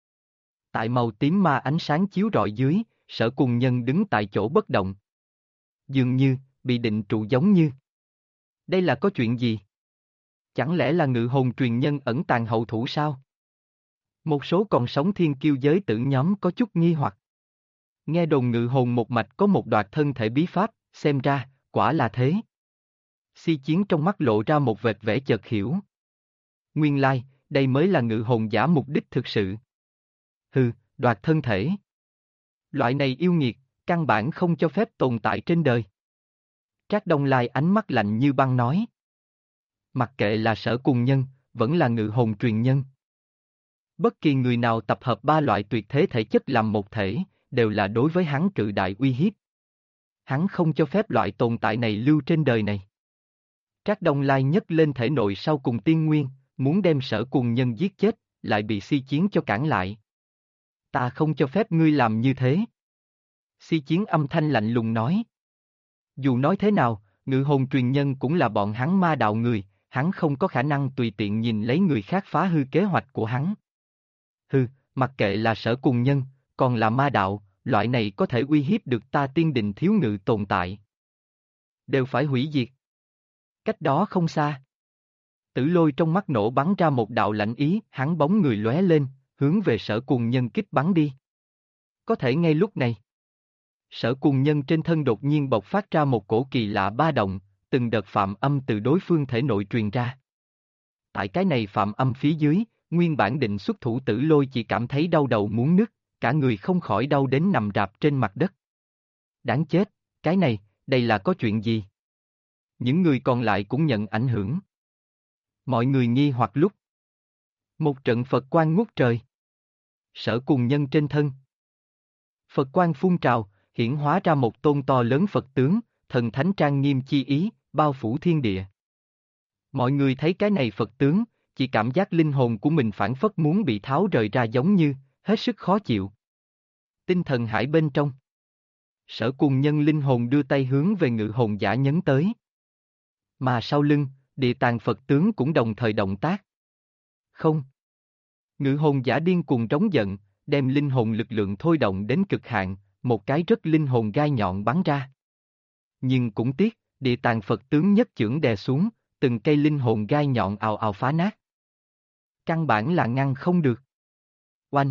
Tại màu tím ma ánh sáng chiếu rọi dưới, Sở Cùng Nhân đứng tại chỗ bất động. Dường như, bị định trụ giống như. Đây là có chuyện gì? Chẳng lẽ là ngự hồn truyền nhân ẩn tàng hậu thủ sao? Một số còn sống thiên kiêu giới tử nhóm có chút nghi hoặc. Nghe đồn ngự hồn một mạch có một đoạt thân thể bí pháp, xem ra, quả là thế. Si Chiến trong mắt lộ ra một vệt vẻ chợt hiểu. Nguyên lai, đây mới là ngự hồn giả mục đích thực sự. Hừ, đoạt thân thể. Loại này yêu nghiệt, căn bản không cho phép tồn tại trên đời. Trác Đông Lai ánh mắt lạnh như băng nói. Mặc kệ là Sở Cùng Nhân, vẫn là ngự hồn truyền nhân. Bất kỳ người nào tập hợp ba loại tuyệt thế thể chất làm một thể, đều là đối với hắn cự đại uy hiếp. Hắn không cho phép loại tồn tại này lưu trên đời này. Trác Đông Lai nhấc lên thể nội sau cùng tiên nguyên, muốn đem Sở Cùng Nhân giết chết, lại bị Si Chiến cho cản lại. Ta không cho phép ngươi làm như thế. Si Chiến âm thanh lạnh lùng nói. Dù nói thế nào, ngự hồn truyền nhân cũng là bọn hắn ma đạo người, hắn không có khả năng tùy tiện nhìn lấy người khác phá hư kế hoạch của hắn. Hừ, mặc kệ là Sở Cùng Nhân, còn là ma đạo, loại này có thể uy hiếp được ta tiên đình thiếu ngự tồn tại. Đều phải hủy diệt. Cách đó không xa. Tử Lôi trong mắt nổ bắn ra một đạo lạnh ý, hắn bóng người lóe lên, hướng về Sở Cùng Nhân kích bắn đi. Có thể ngay lúc này. Sở Cùng Nhân trên thân đột nhiên bộc phát ra một cổ kỳ lạ ba động, từng đợt phạm âm từ đối phương thể nội truyền ra. Tại cái này phạm âm phía dưới, nguyên bản định xuất thủ Tử Lôi chỉ cảm thấy đau đầu muốn nứt, cả người không khỏi đau đến nằm rạp trên mặt đất. Đáng chết, cái này, đây là có chuyện gì? Những người còn lại cũng nhận ảnh hưởng. Mọi người nghi hoặc lúc. Một trận Phật quang ngút trời. Sở Cùng Nhân trên thân. Phật quang phun trào, hiển hóa ra một tôn to lớn Phật tướng, thần thánh trang nghiêm chi ý, bao phủ thiên địa. Mọi người thấy cái này Phật tướng, chỉ cảm giác linh hồn của mình phảng phất muốn bị tháo rời ra giống như, hết sức khó chịu. Tinh thần hải bên trong. Sở Cùng Nhân linh hồn đưa tay hướng về ngự hồn giả nhấn tới. Mà sau lưng, Địa Tạng Phật tướng cũng đồng thời động tác. Không. Ngự hồn giả điên cuồng trống giận, đem linh hồn lực lượng thôi động đến cực hạn, một cái rất linh hồn gai nhọn bắn ra. Nhưng cũng tiếc, Địa Tạng Phật tướng nhất chưởng đè xuống, từng cây linh hồn gai nhọn ào ào phá nát. Căn bản là ngăn không được. Oanh!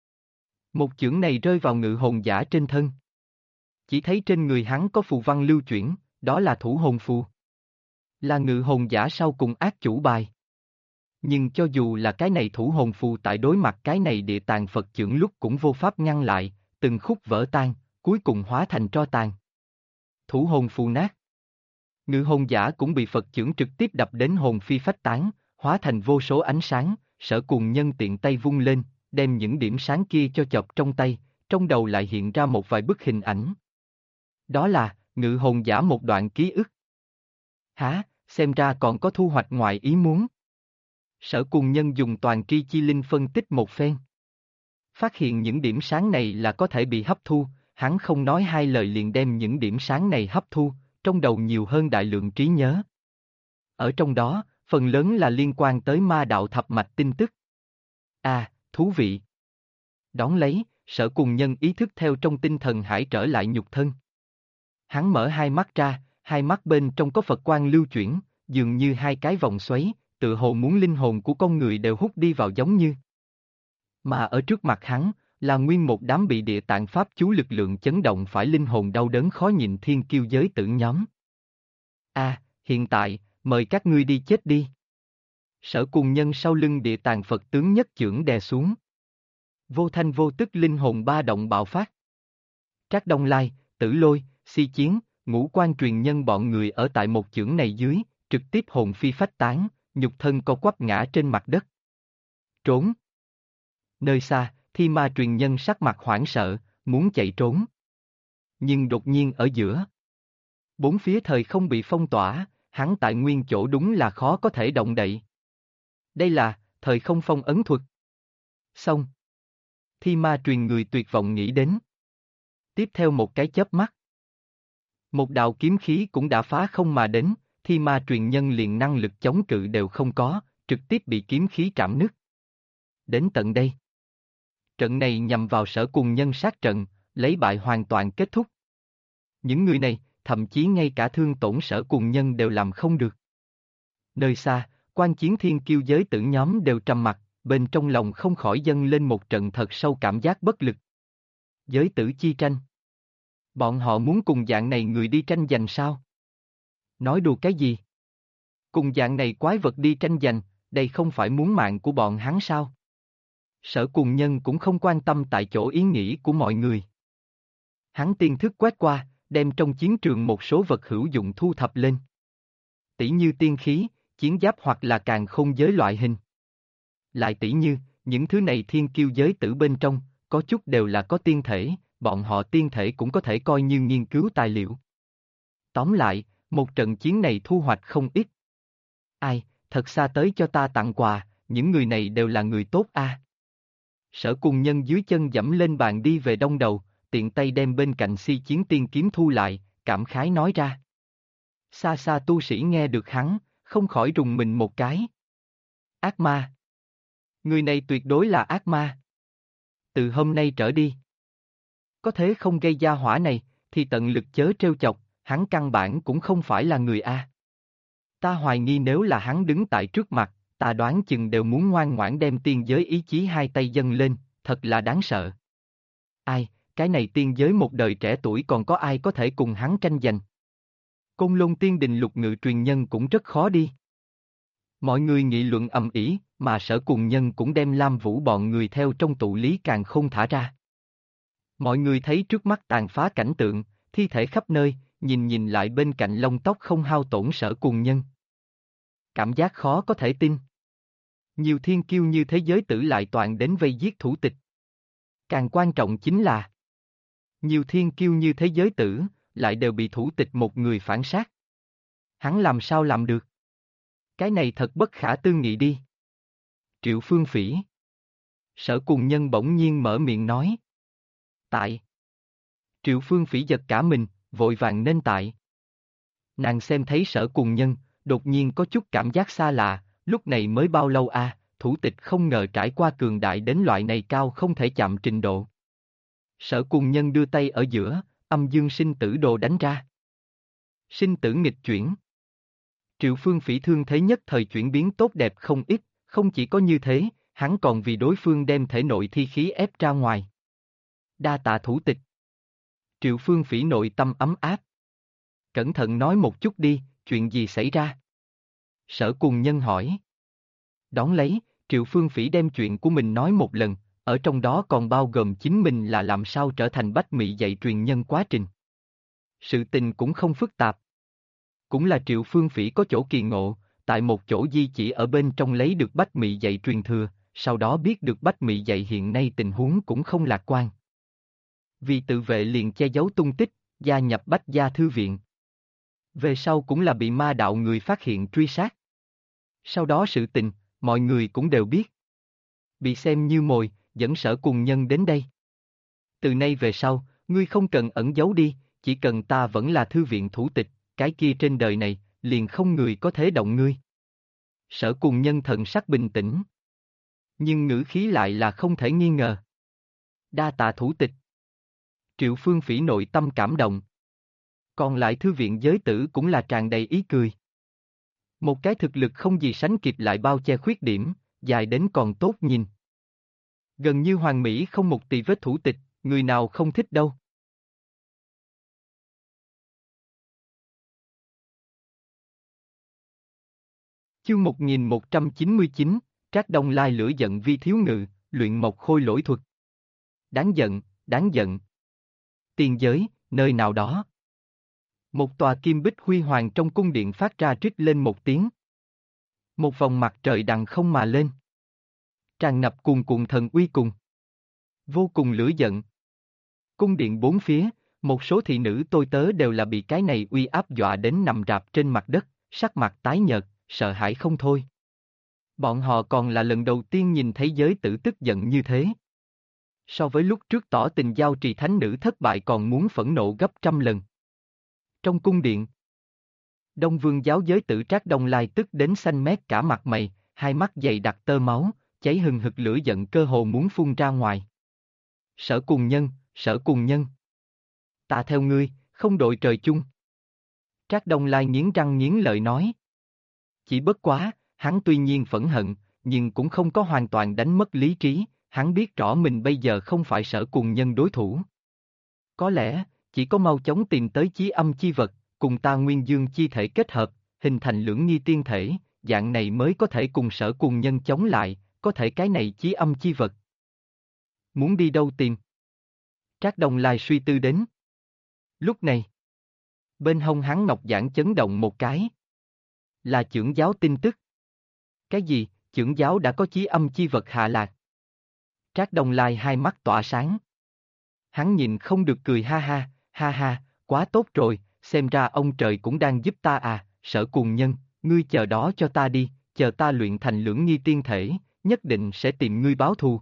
Một chưởng này rơi vào ngự hồn giả trên thân. Chỉ thấy trên người hắn có phù văn lưu chuyển, đó là thủ hồn phù. Là ngự hồn giả sau cùng ác chủ bài. Nhưng cho dù là cái này thủ hồn phù tại đối mặt cái này Địa Tạng Phật chưởng lúc cũng vô pháp ngăn lại, từng khúc vỡ tan, cuối cùng hóa thành tro tàn. Thủ hồn phù nát. Ngự hồn giả cũng bị Phật chưởng trực tiếp đập đến hồn phi phách tán, hóa thành vô số ánh sáng, Sở Cùng Nhân tiện tay vung lên, đem những điểm sáng kia cho chọc trong tay, trong đầu lại hiện ra một vài bức hình ảnh. Đó là, ngự hồn giả một đoạn ký ức. Hả, xem ra còn có thu hoạch ngoài ý muốn. Sở Cùng Nhân dùng toàn tri chi linh phân tích một phen. Phát hiện những điểm sáng này là có thể bị hấp thu, hắn không nói hai lời liền đem những điểm sáng này hấp thu, trong đầu nhiều hơn đại lượng trí nhớ. Ở trong đó, phần lớn là liên quan tới ma đạo thập mạch tin tức. À, thú vị. Đón lấy, Sở Cùng Nhân ý thức theo trong tinh thần hải trở lại nhục thân. Hắn mở hai mắt ra, hai mắt bên trong có Phật quang lưu chuyển, dường như hai cái vòng xoáy, tự hồ muốn linh hồn của con người đều hút đi vào giống như. Mà ở trước mặt hắn, là nguyên một đám bị địa tạng pháp chú lực lượng chấn động phải linh hồn đau đớn khó nhịn thiên kiêu giới tử nhóm. Hiện tại, mời các ngươi đi chết đi. Sở Cùng Nhân sau lưng địa tạng Phật tướng nhất chưởng đè xuống. Vô thanh vô tức linh hồn ba động bạo phát. Trác Đông Lai, Tử Lôi, Si Chiến, Ngũ Quan truyền nhân bọn người ở tại một chưởng này dưới, trực tiếp hồn phi phách tán, nhục thân co quắp ngã trên mặt đất. Trốn. Nơi xa, Thi Ma truyền nhân sắc mặt hoảng sợ, muốn chạy trốn. Nhưng đột nhiên ở giữa. Bốn phía thời không bị phong tỏa, hắn tại nguyên chỗ đúng là khó có thể động đậy. Đây là, thời không phong ấn thuật. Xong. Thi Ma truyền người tuyệt vọng nghĩ đến. Tiếp theo một cái chớp mắt. Một đạo kiếm khí cũng đã phá không mà đến, Thi Ma truyền nhân liền năng lực chống cự đều không có, trực tiếp bị kiếm khí trảm nứt. Đến tận đây. Trận này nhằm vào Sở Cùng Nhân sát trận, lấy bại hoàn toàn kết thúc. Những người này, thậm chí ngay cả thương tổn Sở Cùng Nhân đều làm không được. Nơi xa, quan chiến thiên kiêu giới tử nhóm đều trầm mặc, bên trong lòng không khỏi dâng lên một trận thật sâu cảm giác bất lực. Giới tử chi tranh. Bọn họ muốn cùng dạng này người đi tranh giành sao? Nói đùa cái gì? Cùng dạng này quái vật đi tranh giành, đây không phải muốn mạng của bọn hắn sao? Sở Cùng Nhân cũng không quan tâm tại chỗ ý nghĩ của mọi người. Hắn tiên thức quét qua, đem trong chiến trường một số vật hữu dụng thu thập lên. Tỉ như tiên khí, chiến giáp hoặc là càn khôn giới loại hình. Lại tỉ như, những thứ này thiên kiêu giới tử bên trong, có chút đều là có tiên thể, bọn họ tiên thể cũng có thể coi như nghiên cứu tài liệu. Tóm lại, một trận chiến này thu hoạch không ít. Ai, thật xa tới cho ta tặng quà, những người này đều là người tốt a. Sở Cùng Nhân dưới chân dẫm lên bàn đi về đông đầu, tiện tay đem bên cạnh Si Chiến tiên kiếm thu lại, cảm khái nói ra. Xa xa tu sĩ nghe được hắn, không khỏi rùng mình một cái. Ác ma. Người này tuyệt đối là ác ma. Từ hôm nay trở đi. Có thế không gây ra hỏa này, thì tận lực chớ trêu chọc, hắn căn bản cũng không phải là người A. Ta hoài nghi nếu là hắn đứng tại trước mặt, ta đoán chừng đều muốn ngoan ngoãn đem tiên giới ý chí hai tay dâng lên, thật là đáng sợ. Ai, cái này tiên giới một đời trẻ tuổi còn có ai có thể cùng hắn tranh giành. Côn Lôn Tiên Đình Lục Ngự truyền nhân cũng rất khó đi. Mọi người nghị luận ầm ĩ, mà Sở Cùng Nhân cũng đem Lam Vũ bọn người theo trong tụ lý càn khôn thả ra. Mọi người thấy trước mắt tàn phá cảnh tượng, thi thể khắp nơi, nhìn lại bên cạnh lông tóc không hao tổn Sở Cùng Nhân. Cảm giác khó có thể tin. Nhiều thiên kiêu như thế giới tử lại toàn đến vây giết thủ tịch. Càng quan trọng chính là nhiều thiên kiêu như thế giới tử, lại đều bị thủ tịch một người phản sát. Hắn làm sao làm được? Cái này thật bất khả tư nghị đi. Triệu Phương Phỉ. Sở Cùng Nhân bỗng nhiên mở miệng nói. Tại. Triệu Phương Phỉ giật cả mình, vội vàng nên tại. Nàng xem thấy Sở Cùng Nhân, đột nhiên có chút cảm giác xa lạ, lúc này mới bao lâu a, thủ tịch không ngờ trải qua cường đại đến loại này cao không thể chạm trình độ. Sở Cùng Nhân đưa tay ở giữa, âm dương sinh tử đồ đánh ra. Sinh tử nghịch chuyển. Triệu Phương Phỉ thương thế nhất thời chuyển biến tốt đẹp không ít, không chỉ có như thế, hắn còn vì đối phương đem thể nội thi khí ép ra ngoài. Đa tạ thủ tịch. Triệu Phương Phỉ nội tâm ấm áp. Cẩn thận nói một chút đi, chuyện gì xảy ra? Sở Cùng Nhân hỏi. Đón lấy, Triệu Phương Phỉ đem chuyện của mình nói một lần, ở trong đó còn bao gồm chính mình là làm sao trở thành bách mị dạy truyền nhân quá trình. Sự tình cũng không phức tạp. Cũng là Triệu Phương Phỉ có chỗ kỳ ngộ, tại một chỗ di chỉ ở bên trong lấy được bách mị dạy truyền thừa, sau đó biết được bách mị dạy hiện nay tình huống cũng không lạc quan. Vì tự vệ liền che giấu tung tích, gia nhập Bách Gia Thư Viện. Về sau cũng là bị ma đạo người phát hiện truy sát. Sau đó sự tình, mọi người cũng đều biết. Bị xem như mồi, dẫn Sở Cùng Nhân đến đây. Từ nay về sau, ngươi không cần ẩn giấu đi, chỉ cần ta vẫn là thư viện thủ tịch, cái kia trên đời này, liền không người có thể động ngươi. Sở Cùng Nhân thần sắc bình tĩnh. Nhưng ngữ khí lại là không thể nghi ngờ. Đa tạ thủ tịch. Triệu Phương Phỉ nội tâm cảm động. Còn lại thư viện giới tử cũng là tràn đầy ý cười. Một cái thực lực không gì sánh kịp lại bao che khuyết điểm, dài đến còn tốt nhìn. Gần như hoàn mỹ không một tì vết thủ tịch, người nào không thích đâu. Chương 1199, Trác Đông Lai lửa giận vi thiếu ngự, luyện một khôi lỗi thuật. Đáng giận, đáng giận. Tiên giới, nơi nào đó. Một tòa kim bích huy hoàng trong cung điện phát ra rít lên một tiếng. Một vòng mặt trời đằng không mà lên. Tràn ngập cuồn cuộn thần uy cùng. Vô cùng lửa giận. Cung điện bốn phía, một số thị nữ tôi tớ đều là bị cái này uy áp dọa đến nằm rạp trên mặt đất, sắc mặt tái nhợt, sợ hãi không thôi. Bọn họ còn là lần đầu tiên nhìn thấy giới tử tức giận như thế. So với lúc trước tỏ tình giao trì thánh nữ thất bại còn muốn phẫn nộ gấp trăm lần. Trong cung điện, Đông Vương giáo giới tử Trác Đông Lai tức đến xanh mét cả mặt mày, hai mắt dày đặc tơ máu, cháy hừng hực lửa giận cơ hồ muốn phun ra ngoài. Sở cùng nhân, sở cùng nhân. Ta theo ngươi, không đội trời chung. Trác Đông Lai nghiến răng nghiến lợi nói. Chỉ bất quá, hắn tuy nhiên phẫn hận, nhưng cũng không có hoàn toàn đánh mất lý trí, hắn biết rõ mình bây giờ không phải sở cùng nhân đối thủ. Có lẽ, chỉ có mau chóng tìm tới chí âm chi vật, cùng ta nguyên dương chi thể kết hợp, hình thành lưỡng nghi tiên thể, dạng này mới có thể cùng sở cùng nhân chống lại, có thể cái này chí âm chi vật. Muốn đi đâu tìm? Trác Đông Lai suy tư đến. Lúc này, bên hông hắn ngọc giản chấn động một cái. Là chưởng giáo tin tức. Cái gì, chưởng giáo đã có chí âm chi vật hạ lạc? Trác Đông Lai hai mắt tỏa sáng. Hắn nhìn không được cười ha ha, quá tốt rồi, xem ra ông trời cũng đang giúp ta à, sở cùng nhân, ngươi chờ đó cho ta đi, chờ ta luyện thành lưỡng nghi tiên thể, nhất định sẽ tìm ngươi báo thù.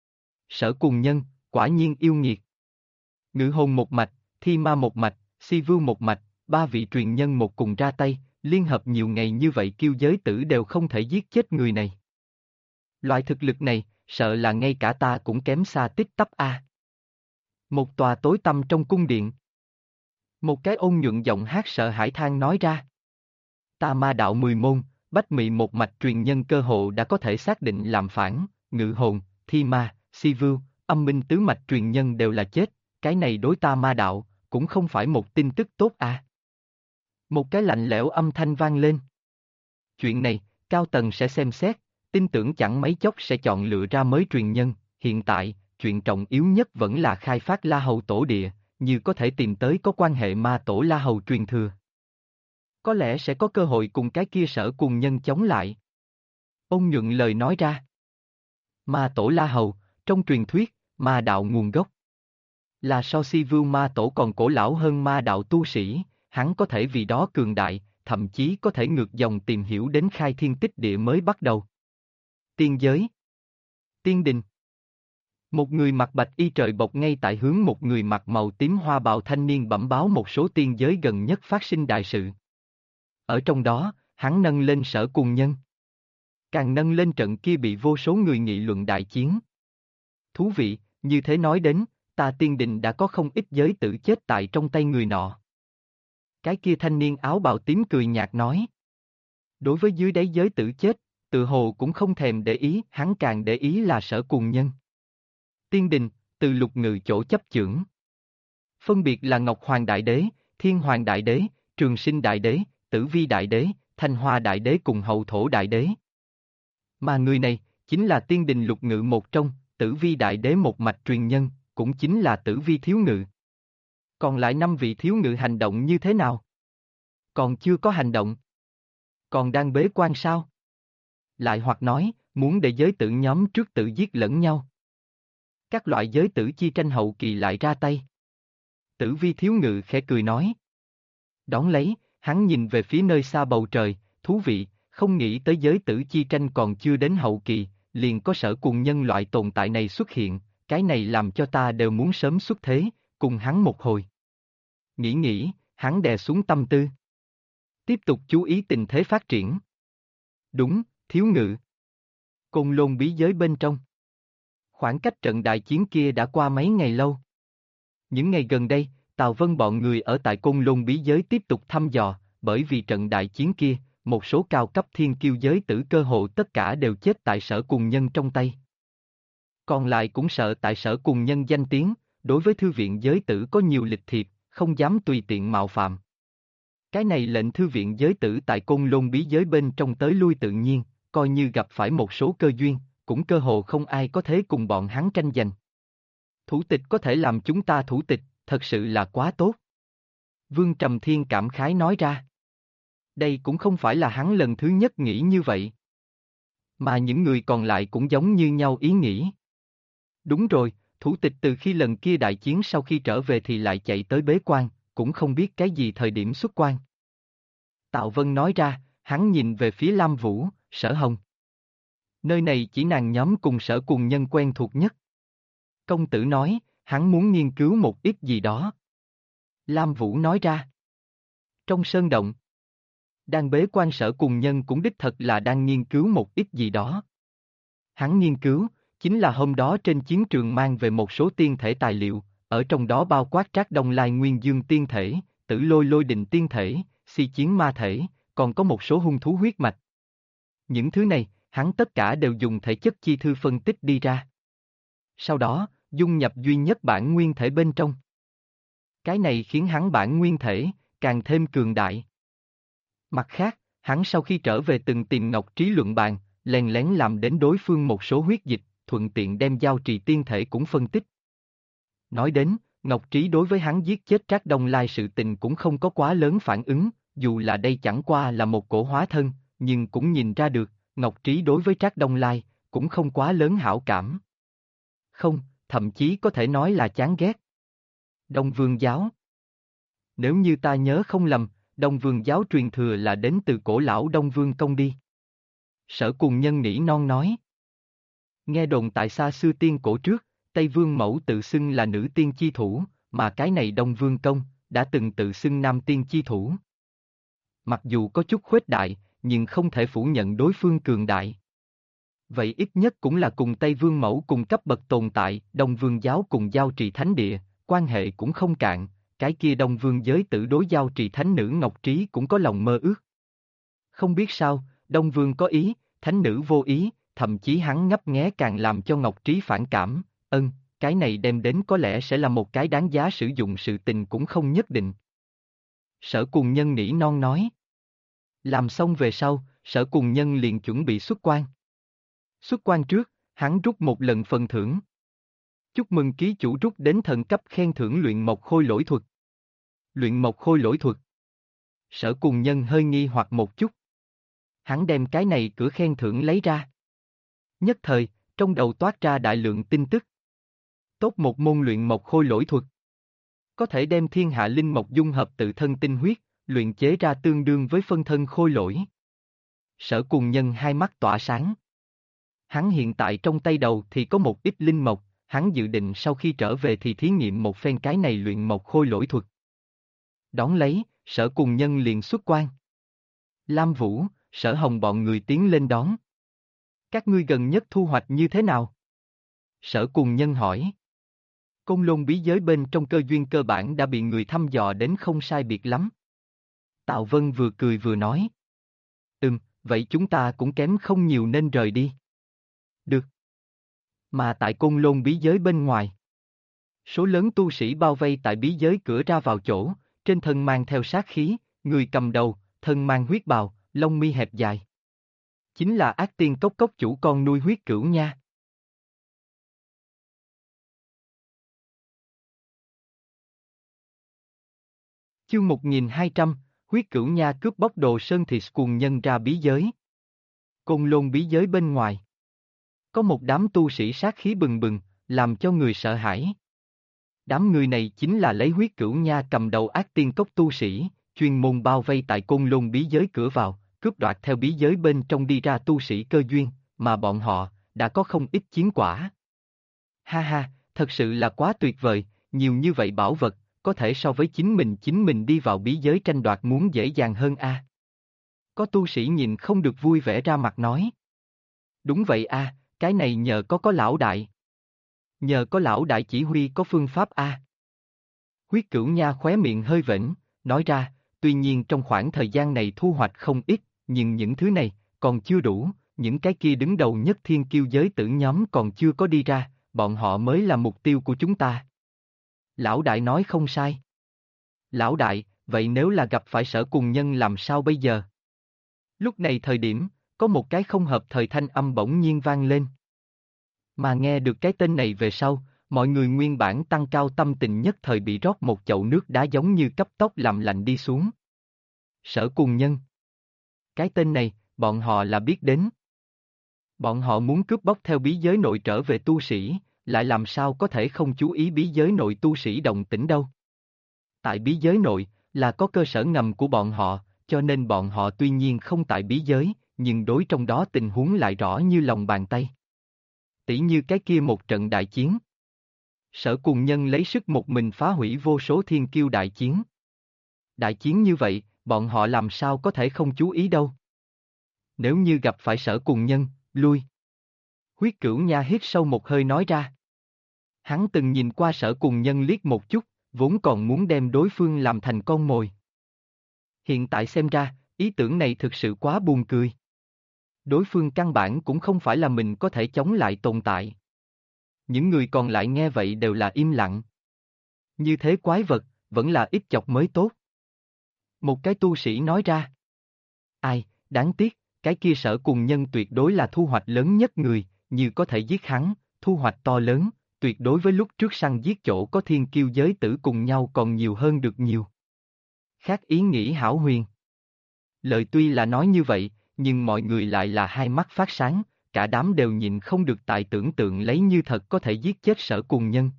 Sở cùng nhân, quả nhiên yêu nghiệt. Ngự hồn một mạch, thi ma một mạch, si vưu một mạch, ba vị truyền nhân một cùng ra tay, liên hợp nhiều ngày như vậy kiêu giới tử đều không thể giết chết người này. Loại thực lực này, sợ là ngay cả ta cũng kém xa tích tắp a. Một tòa tối tăm trong cung điện. Một cái ôn nhuận giọng hát sợ hãi than nói ra. Ta ma đạo 10 môn, bách mị một mạch truyền nhân cơ hộ đã có thể xác định làm phản, ngự hồn, thi ma, si vưu, âm minh tứ mạch truyền nhân đều là chết, cái này đối ta ma đạo, cũng không phải một tin tức tốt à. Một cái lạnh lẽo âm thanh vang lên. Chuyện này, cao tầng sẽ xem xét, tin tưởng chẳng mấy chốc sẽ chọn lựa ra mới truyền nhân, hiện tại, chuyện trọng yếu nhất vẫn là khai phát La Hầu tổ địa, như có thể tìm tới có quan hệ ma tổ La Hầu truyền thừa. Có lẽ sẽ có cơ hội cùng cái kia sở cùng nhân chống lại. Ôn nhuận lời nói ra. Ma tổ La Hầu, trong truyền thuyết, ma đạo nguồn gốc. Là so si vưu ma tổ còn cổ lão hơn ma đạo tu sĩ, hắn có thể vì đó cường đại, thậm chí có thể ngược dòng tìm hiểu đến khai thiên tích địa mới bắt đầu. Tiên giới. Tiên đình. Một người mặc bạch y trời bộc ngay tại hướng một người mặc màu tím hoa bào thanh niên bẩm báo một số tiên giới gần nhất phát sinh đại sự. Ở trong đó, hắn nâng lên sở cùng nhân. Càng nâng lên trận kia bị vô số người nghị luận đại chiến. Thú vị, như thế nói đến, ta tiên đình đã có không ít giới tử chết tại trong tay người nọ. Cái kia thanh niên áo bào tím cười nhạt nói. Đối với dưới đáy giới tử chết, tự hồ cũng không thèm để ý, hắn càng để ý là sở cùng nhân. Tiên đình, từ lục ngự chỗ chấp chưởng. Phân biệt là Ngọc Hoàng Đại Đế, Thiên Hoàng Đại Đế, Trường Sinh Đại Đế, Tử Vi Đại Đế, Thanh Hoa Đại Đế cùng Hậu Thổ Đại Đế. Mà người này, chính là tiên đình lục ngự một trong, Tử Vi Đại Đế một mạch truyền nhân, cũng chính là Tử Vi Thiếu Ngự. Còn lại 5 vị thiếu ngự hành động như thế nào? Còn chưa có hành động. Còn đang bế quan sao? Lại hoặc nói, muốn để giới tử nhóm trước tự giết lẫn nhau. Các loại giới tử chi tranh hậu kỳ lại ra tay. Tử Vi Thiếu Ngự khẽ cười nói. Đón lấy, hắn nhìn về phía nơi xa bầu trời, thú vị, không nghĩ tới giới tử chi tranh còn chưa đến hậu kỳ, liền có sở cùng nhân loại tồn tại này xuất hiện, cái này làm cho ta đều muốn sớm xuất thế, cùng hắn một hồi. Nghĩ, hắn đè xuống tâm tư. Tiếp tục chú ý tình thế phát triển. Đúng, Thiếu Ngự. Côn Lôn bí giới bên trong. Khoảng cách trận đại chiến kia đã qua mấy ngày lâu. Những ngày gần đây, Tào Vân bọn người ở tại Côn Lôn bí giới tiếp tục thăm dò, bởi vì trận đại chiến kia, một số cao cấp thiên kiêu giới tử cơ hồ tất cả đều chết tại Sở Cùng Nhân trong tay. Còn lại cũng sợ tại Sở Cùng Nhân danh tiếng, đối với thư viện giới tử có nhiều lịch thiệp, không dám tùy tiện mạo phạm. Cái này lệnh thư viện giới tử tại Côn Lôn bí giới bên trong tới lui tự nhiên, coi như gặp phải một số cơ duyên, cũng cơ hồ không ai có thể cùng bọn hắn tranh giành. Thủ tịch có thể làm chúng ta thủ tịch, thật sự là quá tốt. Vương Trầm Thiên cảm khái nói ra. Đây cũng không phải là hắn lần thứ nhất nghĩ như vậy. Mà những người còn lại cũng giống như nhau ý nghĩ. Đúng rồi, thủ tịch từ khi lần kia đại chiến sau khi trở về thì lại chạy tới bế quan, cũng không biết cái gì thời điểm xuất quan. Tạo Vân nói ra, hắn nhìn về phía Lam Vũ, Sở Hồng. Nơi này chỉ nàng nhóm cùng Sở Cùng Nhân quen thuộc nhất. Công tử nói, hắn muốn nghiên cứu một ít gì đó. Lam Vũ nói ra. Trong sơn động, đang bế quan Sở Cùng Nhân cũng đích thật là đang nghiên cứu một ít gì đó. Hắn nghiên cứu, chính là hôm đó trên chiến trường mang về một số tiên thể tài liệu, ở trong đó bao quát Trác Đông Lai Nguyên Dương tiên thể, Tử Lôi Lôi Đình tiên thể, Si Chiến ma thể, còn có một số hung thú huyết mạch. Những thứ này, hắn tất cả đều dùng thể chất chi thư phân tích đi ra. Sau đó, dung nhập duy nhất bản nguyên thể bên trong. Cái này khiến hắn bản nguyên thể càng thêm cường đại. Mặt khác, hắn sau khi trở về từng tìm Ngọc Trí luận bàn, lén lén làm đến đối phương một số huyết dịch, thuận tiện đem giao trì tiên thể cũng phân tích. Nói đến, Ngọc Trí đối với hắn giết chết Trác Đông Lai sự tình cũng không có quá lớn phản ứng, dù là đây chẳng qua là một cổ hóa thân, nhưng cũng nhìn ra được, Ngọc Trí đối với Trác Đông Lai cũng không quá lớn hảo cảm. Không, thậm chí có thể nói là chán ghét. Đông Vương giáo. Nếu như ta nhớ không lầm, Đông Vương giáo truyền thừa là đến từ cổ lão Đông Vương công đi. Sở Cùng Nhân nỉ non nói. Nghe đồn tại xa xưa tiên cổ trước, Tây Vương Mẫu tự xưng là nữ tiên chi thủ, mà cái này Đông Vương công, đã từng tự xưng nam tiên chi thủ. Mặc dù có chút khuếch đại, nhưng không thể phủ nhận đối phương cường đại. Vậy ít nhất cũng là cùng Tây Vương Mẫu cùng cấp bậc tồn tại, Đông Vương giáo cùng Giao Trì Thánh Địa, quan hệ cũng không cạn, cái kia Đông Vương giới tử đối Giao Trì Thánh Nữ Ngọc Trí cũng có lòng mơ ước. Không biết sao, Đông Vương có ý, Thánh Nữ vô ý, thậm chí hắn ngấp nghé càng làm cho Ngọc Trí phản cảm, cái này đem đến có lẽ sẽ là một cái đáng giá sử dụng sự tình cũng không nhất định. Sở Cùng Nhân nỉ non nói. Làm xong về sau, Sở Cùng Nhân liền chuẩn bị xuất quan. Xuất quan trước, hắn rút một lần phần thưởng. Chúc mừng ký chủ rút đến thần cấp khen thưởng luyện mộc khôi lỗi thuật. Luyện mộc khôi lỗi thuật. Sở Cùng Nhân hơi nghi hoặc một chút. Hắn đem cái này cửa khen thưởng lấy ra. Nhất thời, trong đầu toát ra đại lượng tin tức. Tốt một môn luyện mộc khôi lỗi thuật. Có thể đem thiên hạ linh mộc dung hợp tự thân tinh huyết, luyện chế ra tương đương với phân thân khôi lỗi. Sở Cùng Nhân hai mắt tỏa sáng. Hắn hiện tại trong tay đầu thì có một ít linh mộc, hắn dự định sau khi trở về thì thí nghiệm một phen cái này luyện mộc khôi lỗi thuật. Đón lấy, Sở Cùng Nhân liền xuất quan. Lam Vũ, Sở Hồng bọn người tiến lên đón. Các ngươi gần nhất thu hoạch như thế nào? Sở Cùng Nhân hỏi. Côn Lôn bí giới bên trong cơ duyên cơ bản đã bị người thăm dò đến không sai biệt lắm. Tạo Vân vừa cười vừa nói. Vậy chúng ta cũng kém không nhiều nên rời đi. Được. Mà tại Côn Lôn bí giới bên ngoài, số lớn tu sĩ bao vây tại bí giới cửa ra vào chỗ, trên thân mang theo sát khí, người cầm đầu, thân mang huyết bào, lông mi hẹp dài. Chính là Ác Tiên Cốc cốc chủ con nuôi Huyết Cửu Nha. Chương 1200, Huyết Cửu Nha cướp bóc Đồ Sơn Thịt cuồng nhân ra bí giới. Côn Lôn bí giới bên ngoài, có một đám tu sĩ sát khí bừng bừng, làm cho người sợ hãi. Đám người này chính là lấy Huyết Cửu Nha cầm đầu Ác Tiên Cốc tu sĩ, chuyên môn bao vây tại Côn Lôn bí giới cửa vào, cướp đoạt theo bí giới bên trong đi ra tu sĩ cơ duyên, mà bọn họ đã có không ít chiến quả. Ha ha, thật sự là quá tuyệt vời, nhiều như vậy bảo vật, có thể so với chính mình đi vào bí giới tranh đoạt muốn dễ dàng hơn a. Có tu sĩ nhìn không được vui vẻ ra mặt nói. Đúng vậy a, cái này nhờ có lão đại. Nhờ có lão đại chỉ huy có phương pháp a. Huyết Cửu Nha khóe miệng hơi vểnh, nói ra, tuy nhiên trong khoảng thời gian này thu hoạch không ít, nhưng những thứ này, còn chưa đủ, những cái kia đứng đầu nhất thiên kiêu giới tử nhóm còn chưa có đi ra, bọn họ mới là mục tiêu của chúng ta. Lão đại nói không sai. Lão đại, vậy nếu là gặp phải Sở Cùng Nhân làm sao bây giờ? Lúc này thời điểm, có một cái không hợp thời thanh âm bỗng nhiên vang lên. Mà nghe được cái tên này về sau, mọi người nguyên bản tăng cao tâm tình nhất thời bị rót một chậu nước đá giống như cấp tốc làm lạnh đi xuống. Sở Cùng Nhân. Cái tên này, bọn họ là biết đến. Bọn họ muốn cướp bóc theo bí giới nội trở về tu sĩ, lại làm sao có thể không chú ý bí giới nội tu sĩ động tĩnh đâu. Tại bí giới nội, là có cơ sở ngầm của bọn họ, cho nên bọn họ tuy nhiên không tại bí giới, nhưng đối trong đó tình huống lại rõ như lòng bàn tay. Tỉ như cái kia một trận đại chiến. Sở Cùng Nhân lấy sức một mình phá hủy vô số thiên kiêu đại chiến. Đại chiến như vậy, bọn họ làm sao có thể không chú ý đâu. Nếu như gặp phải Sở Cùng Nhân, lui. Huyết Cửu Nha hít sâu một hơi nói ra. Hắn từng nhìn qua Sở Cùng Nhân liếc một chút, vốn còn muốn đem đối phương làm thành con mồi. Hiện tại xem ra, ý tưởng này thực sự quá buồn cười. Đối phương căn bản cũng không phải là mình có thể chống lại tồn tại. Những người còn lại nghe vậy đều là im lặng. Như thế quái vật, vẫn là ít chọc mới tốt. Một cái tu sĩ nói ra. Ai, đáng tiếc, cái kia Sở Cùng Nhân tuyệt đối là thu hoạch lớn nhất người, như có thể giết hắn, thu hoạch to lớn, tuyệt đối với lúc trước săn giết chỗ có thiên kiêu giới tử cùng nhau còn nhiều hơn được nhiều. Khác ý nghĩ hão huyền. Lời tuy là nói như vậy, nhưng mọi người lại là hai mắt phát sáng, cả đám đều nhịn không được tại tưởng tượng lấy như thật có thể giết chết Sở Cùng Nhân.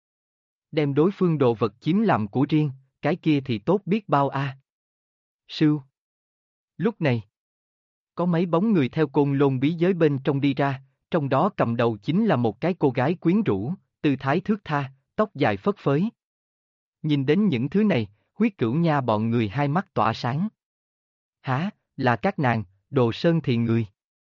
Đem đối phương đồ vật chiếm làm của riêng, cái kia thì tốt biết bao a. Sưu. Lúc này, có mấy bóng người theo Côn Lôn bí giới bên trong đi ra, trong đó cầm đầu chính là một cái cô gái quyến rũ, tư thái thướt tha, tóc dài phất phới. Nhìn đến những thứ này, Huyết Cửu Nha bọn người hai mắt tỏa sáng. Hả, là các nàng, Đồ Sơn Thị người.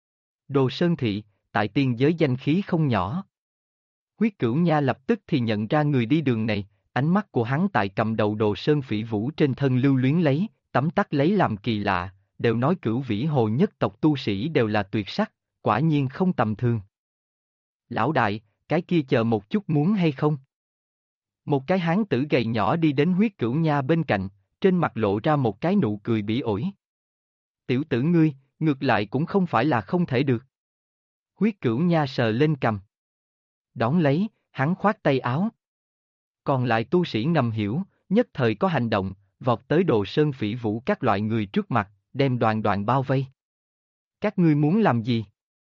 Đồ Sơn Thị, tại tiên giới danh khí không nhỏ. Huyết Cửu Nha lập tức thì nhận ra người đi đường này, ánh mắt của hắn tại cầm đầu Đồ Sơn Phỉ Vũ trên thân lưu luyến lấy, tấm tắc lấy làm kỳ lạ, đều nói Cửu Vĩ Hồ nhất tộc tu sĩ đều là tuyệt sắc, quả nhiên không tầm thường. Lão đại, cái kia chờ một chút muốn hay không? Một cái hán tử gầy nhỏ đi đến Huyết Cửu Nha bên cạnh, trên mặt lộ ra một cái nụ cười bỉ ổi. Tiểu tử ngươi, ngược lại cũng không phải là không thể được. Huyết Cửu Nha sờ lên cằm. Đón lấy, hắn khoát tay áo. Còn lại tu sĩ ngầm hiểu, nhất thời có hành động, vọt tới Đồ Sơn Phỉ Vũ các loại người trước mặt, đem đoàn đoàn bao vây. Các ngươi muốn làm gì?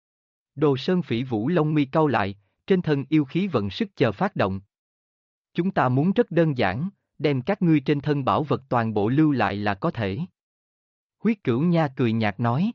Đồ Sơn Phỉ Vũ lông mi cau lại, trên thân yêu khí vận sức chờ phát động. Chúng ta muốn rất đơn giản, đem các ngươi trên thân bảo vật toàn bộ lưu lại là có thể. Huyết Cửu Nha cười nhạt nói.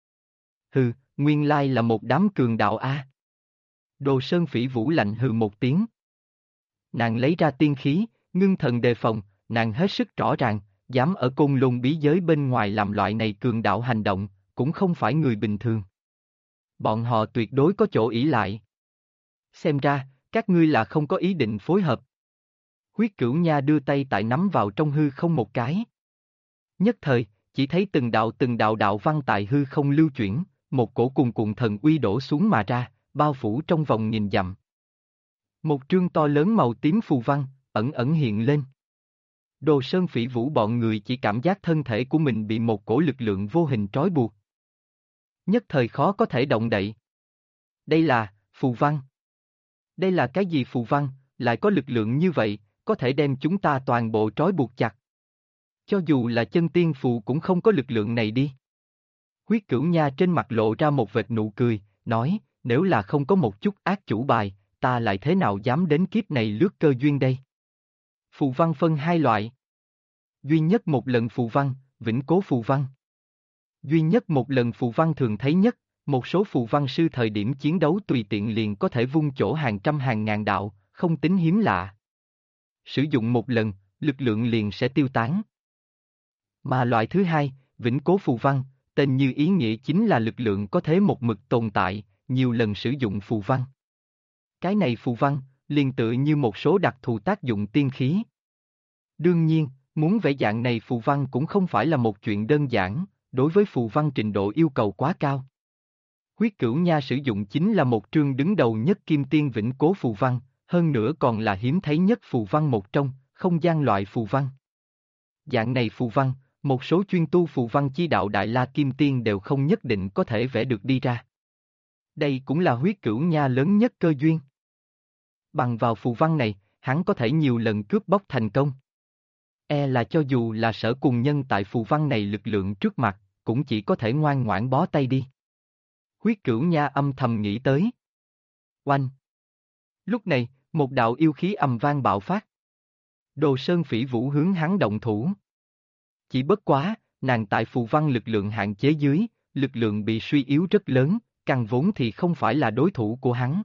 Hừ, nguyên lai là một đám cường đạo a. Đồ Sơn Phỉ Vũ lạnh hừ một tiếng. Nàng lấy ra tiên khí, ngưng thần đề phòng, nàng hết sức rõ ràng, dám ở Côn Lôn bí giới bên ngoài làm loại này cường đạo hành động, cũng không phải người bình thường. Bọn họ tuyệt đối có chỗ ỷ lại. Xem ra, các ngươi là không có ý định phối hợp. Huyết Cửu Nha đưa tay tại nắm vào trong hư không một cái. Nhất thời, chỉ thấy từng đạo đạo văn tại hư không lưu chuyển, một cổ cuồn cuộn thần uy đổ xuống mà ra, bao phủ trong vòng nghìn dặm. Một trương to lớn màu tím phù văn, ẩn ẩn hiện lên. Đồ Sơn Phỉ Vũ bọn người chỉ cảm giác thân thể của mình bị một cổ lực lượng vô hình trói buộc. Nhất thời khó có thể động đậy. Đây là, phù văn. Đây là cái gì phù văn, lại có lực lượng như vậy, có thể đem chúng ta toàn bộ trói buộc chặt. Cho dù là chân tiên phù cũng không có lực lượng này đi. Huyết Cửu Nha trên mặt lộ ra một vệt nụ cười, nói, nếu là không có một chút ác chủ bài, ta lại thế nào dám đến kiếp này lướt cơ duyên đây? Phù văn phân hai loại. Duy nhất một lần phù văn, vĩnh cố phù văn. Duy nhất một lần phù văn thường thấy nhất, một số phù văn sư thời điểm chiến đấu tùy tiện liền có thể vung chỗ hàng trăm hàng ngàn đạo, không tính hiếm lạ. Sử dụng một lần, lực lượng liền sẽ tiêu tán. Mà loại thứ hai, vĩnh cố phù văn, tên như ý nghĩa chính là lực lượng có thể một mực tồn tại, nhiều lần sử dụng phù văn. Cái này phù văn, liền tựa như một số đặc thù tác dụng tiên khí. Đương nhiên, muốn vẽ dạng này phù văn cũng không phải là một chuyện đơn giản, đối với phù văn trình độ yêu cầu quá cao. Huyết Cửu Nha sử dụng chính là một trương đứng đầu nhất kim tiên vĩnh cố phù văn, hơn nữa còn là hiếm thấy nhất phù văn một trong, không gian loại phù văn. Dạng này phù văn, một số chuyên tu phù văn chi đạo Đại La Kim Tiên đều không nhất định có thể vẽ được đi ra. Đây cũng là Huyết Cửu Nha lớn nhất cơ duyên. Bằng vào phù văn này, hắn có thể nhiều lần cướp bóc thành công. Là cho dù là Sở Cùng Nhân tại phù văn này lực lượng trước mặt, cũng chỉ có thể ngoan ngoãn bó tay đi. Huyết Cửu Nha âm thầm nghĩ tới. Oanh! Lúc này, một đạo yêu khí ầm vang bạo phát. Đồ Sơn Phỉ Vũ hướng hắn động thủ. Chỉ bất quá, nàng tại phù văn lực lượng hạn chế dưới, lực lượng bị suy yếu rất lớn, căn vốn thì không phải là đối thủ của hắn.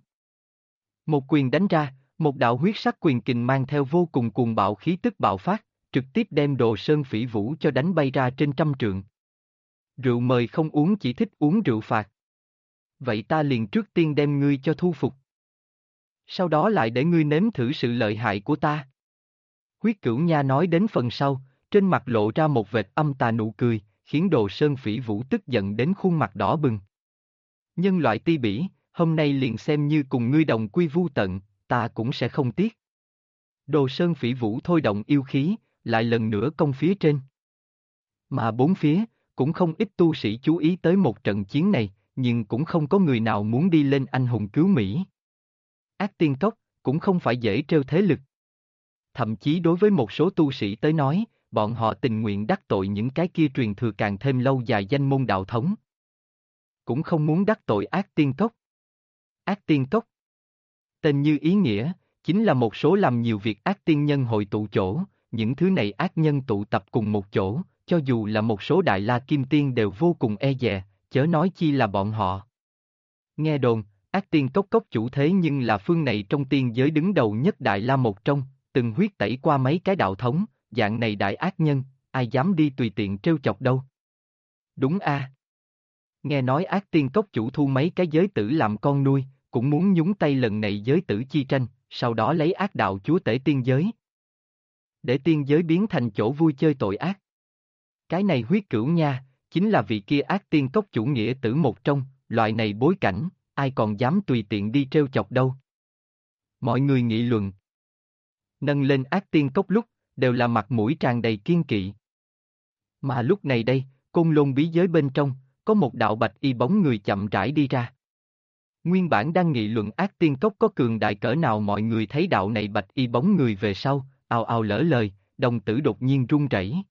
Một quyền đánh ra, một đạo huyết sắc quyền kình mang theo vô cùng cuồng bạo khí tức bạo phát, trực tiếp đem Đồ Sơn Phỉ Vũ cho đánh bay ra trên 100 trượng. Rượu mời không uống, chỉ thích uống rượu phạt. Vậy ta liền trước tiên đem ngươi cho thu phục. Sau đó lại để ngươi nếm thử sự lợi hại của ta. Huyết Cửu Nha nói đến phần sau, trên mặt lộ ra một vệt âm tà nụ cười, khiến Đồ Sơn Phỉ Vũ tức giận đến khuôn mặt đỏ bừng. Nhân loại ti bỉ, hôm nay liền xem như cùng ngươi đồng quy vu tận, ta cũng sẽ không tiếc. Đồ Sơn Phỉ Vũ thôi động yêu khí, lại lần nữa công phía trên. Mà bốn phía, cũng không ít tu sĩ chú ý tới một trận chiến này, nhưng cũng không có người nào muốn đi lên anh hùng cứu Mỹ. Ác Tiên Cốc, cũng không phải dễ trêu thế lực. Thậm chí đối với một số tu sĩ tới nói, bọn họ tình nguyện đắc tội những cái kia truyền thừa càng thêm lâu dài danh môn đạo thống. Cũng không muốn đắc tội Ác Tiên Cốc. Ác Tiên Cốc, tên như ý nghĩa, chính là một số làm nhiều việc ác tiên nhân hội tụ chỗ, những thứ này ác nhân tụ tập cùng một chỗ, cho dù là một số Đại La Kim Tiên đều vô cùng e dè, chớ nói chi là bọn họ. Nghe đồn, Ác Tiên Cốc cốc chủ thế nhưng là phương này trong tiên giới đứng đầu nhất Đại La một trong, từng huyết tẩy qua mấy cái đạo thống, dạng này đại ác nhân, ai dám đi tùy tiện trêu chọc đâu. Đúng a. Nghe nói Ác Tiên Cốc chủ thu mấy cái giới tử làm con nuôi, cũng muốn nhúng tay lần này giới tử chi tranh, sau đó lấy ác đạo chúa tể tiên giới. Để tiên giới biến thành chỗ vui chơi tội ác. Cái này Huyết Cửu Nha, chính là vị kia Ác Tiên Cốc chủ nghĩa tử một trong, loại này bối cảnh, ai còn dám tùy tiện đi trêu chọc đâu. Mọi người nghị luận. Nâng lên Ác Tiên Cốc lúc, đều là mặt mũi tràn đầy kiên kỵ. Mà lúc này đây, Côn Lôn bí giới bên trong, có một đạo bạch y bóng người chậm rãi đi ra. Nguyên bản đang nghị luận Ác Tiên Cốc có cường đại cỡ nào, mọi người thấy đạo này bạch y bóng người về sau, ào ào lỡ lời, đồng tử đột nhiên run rẩy.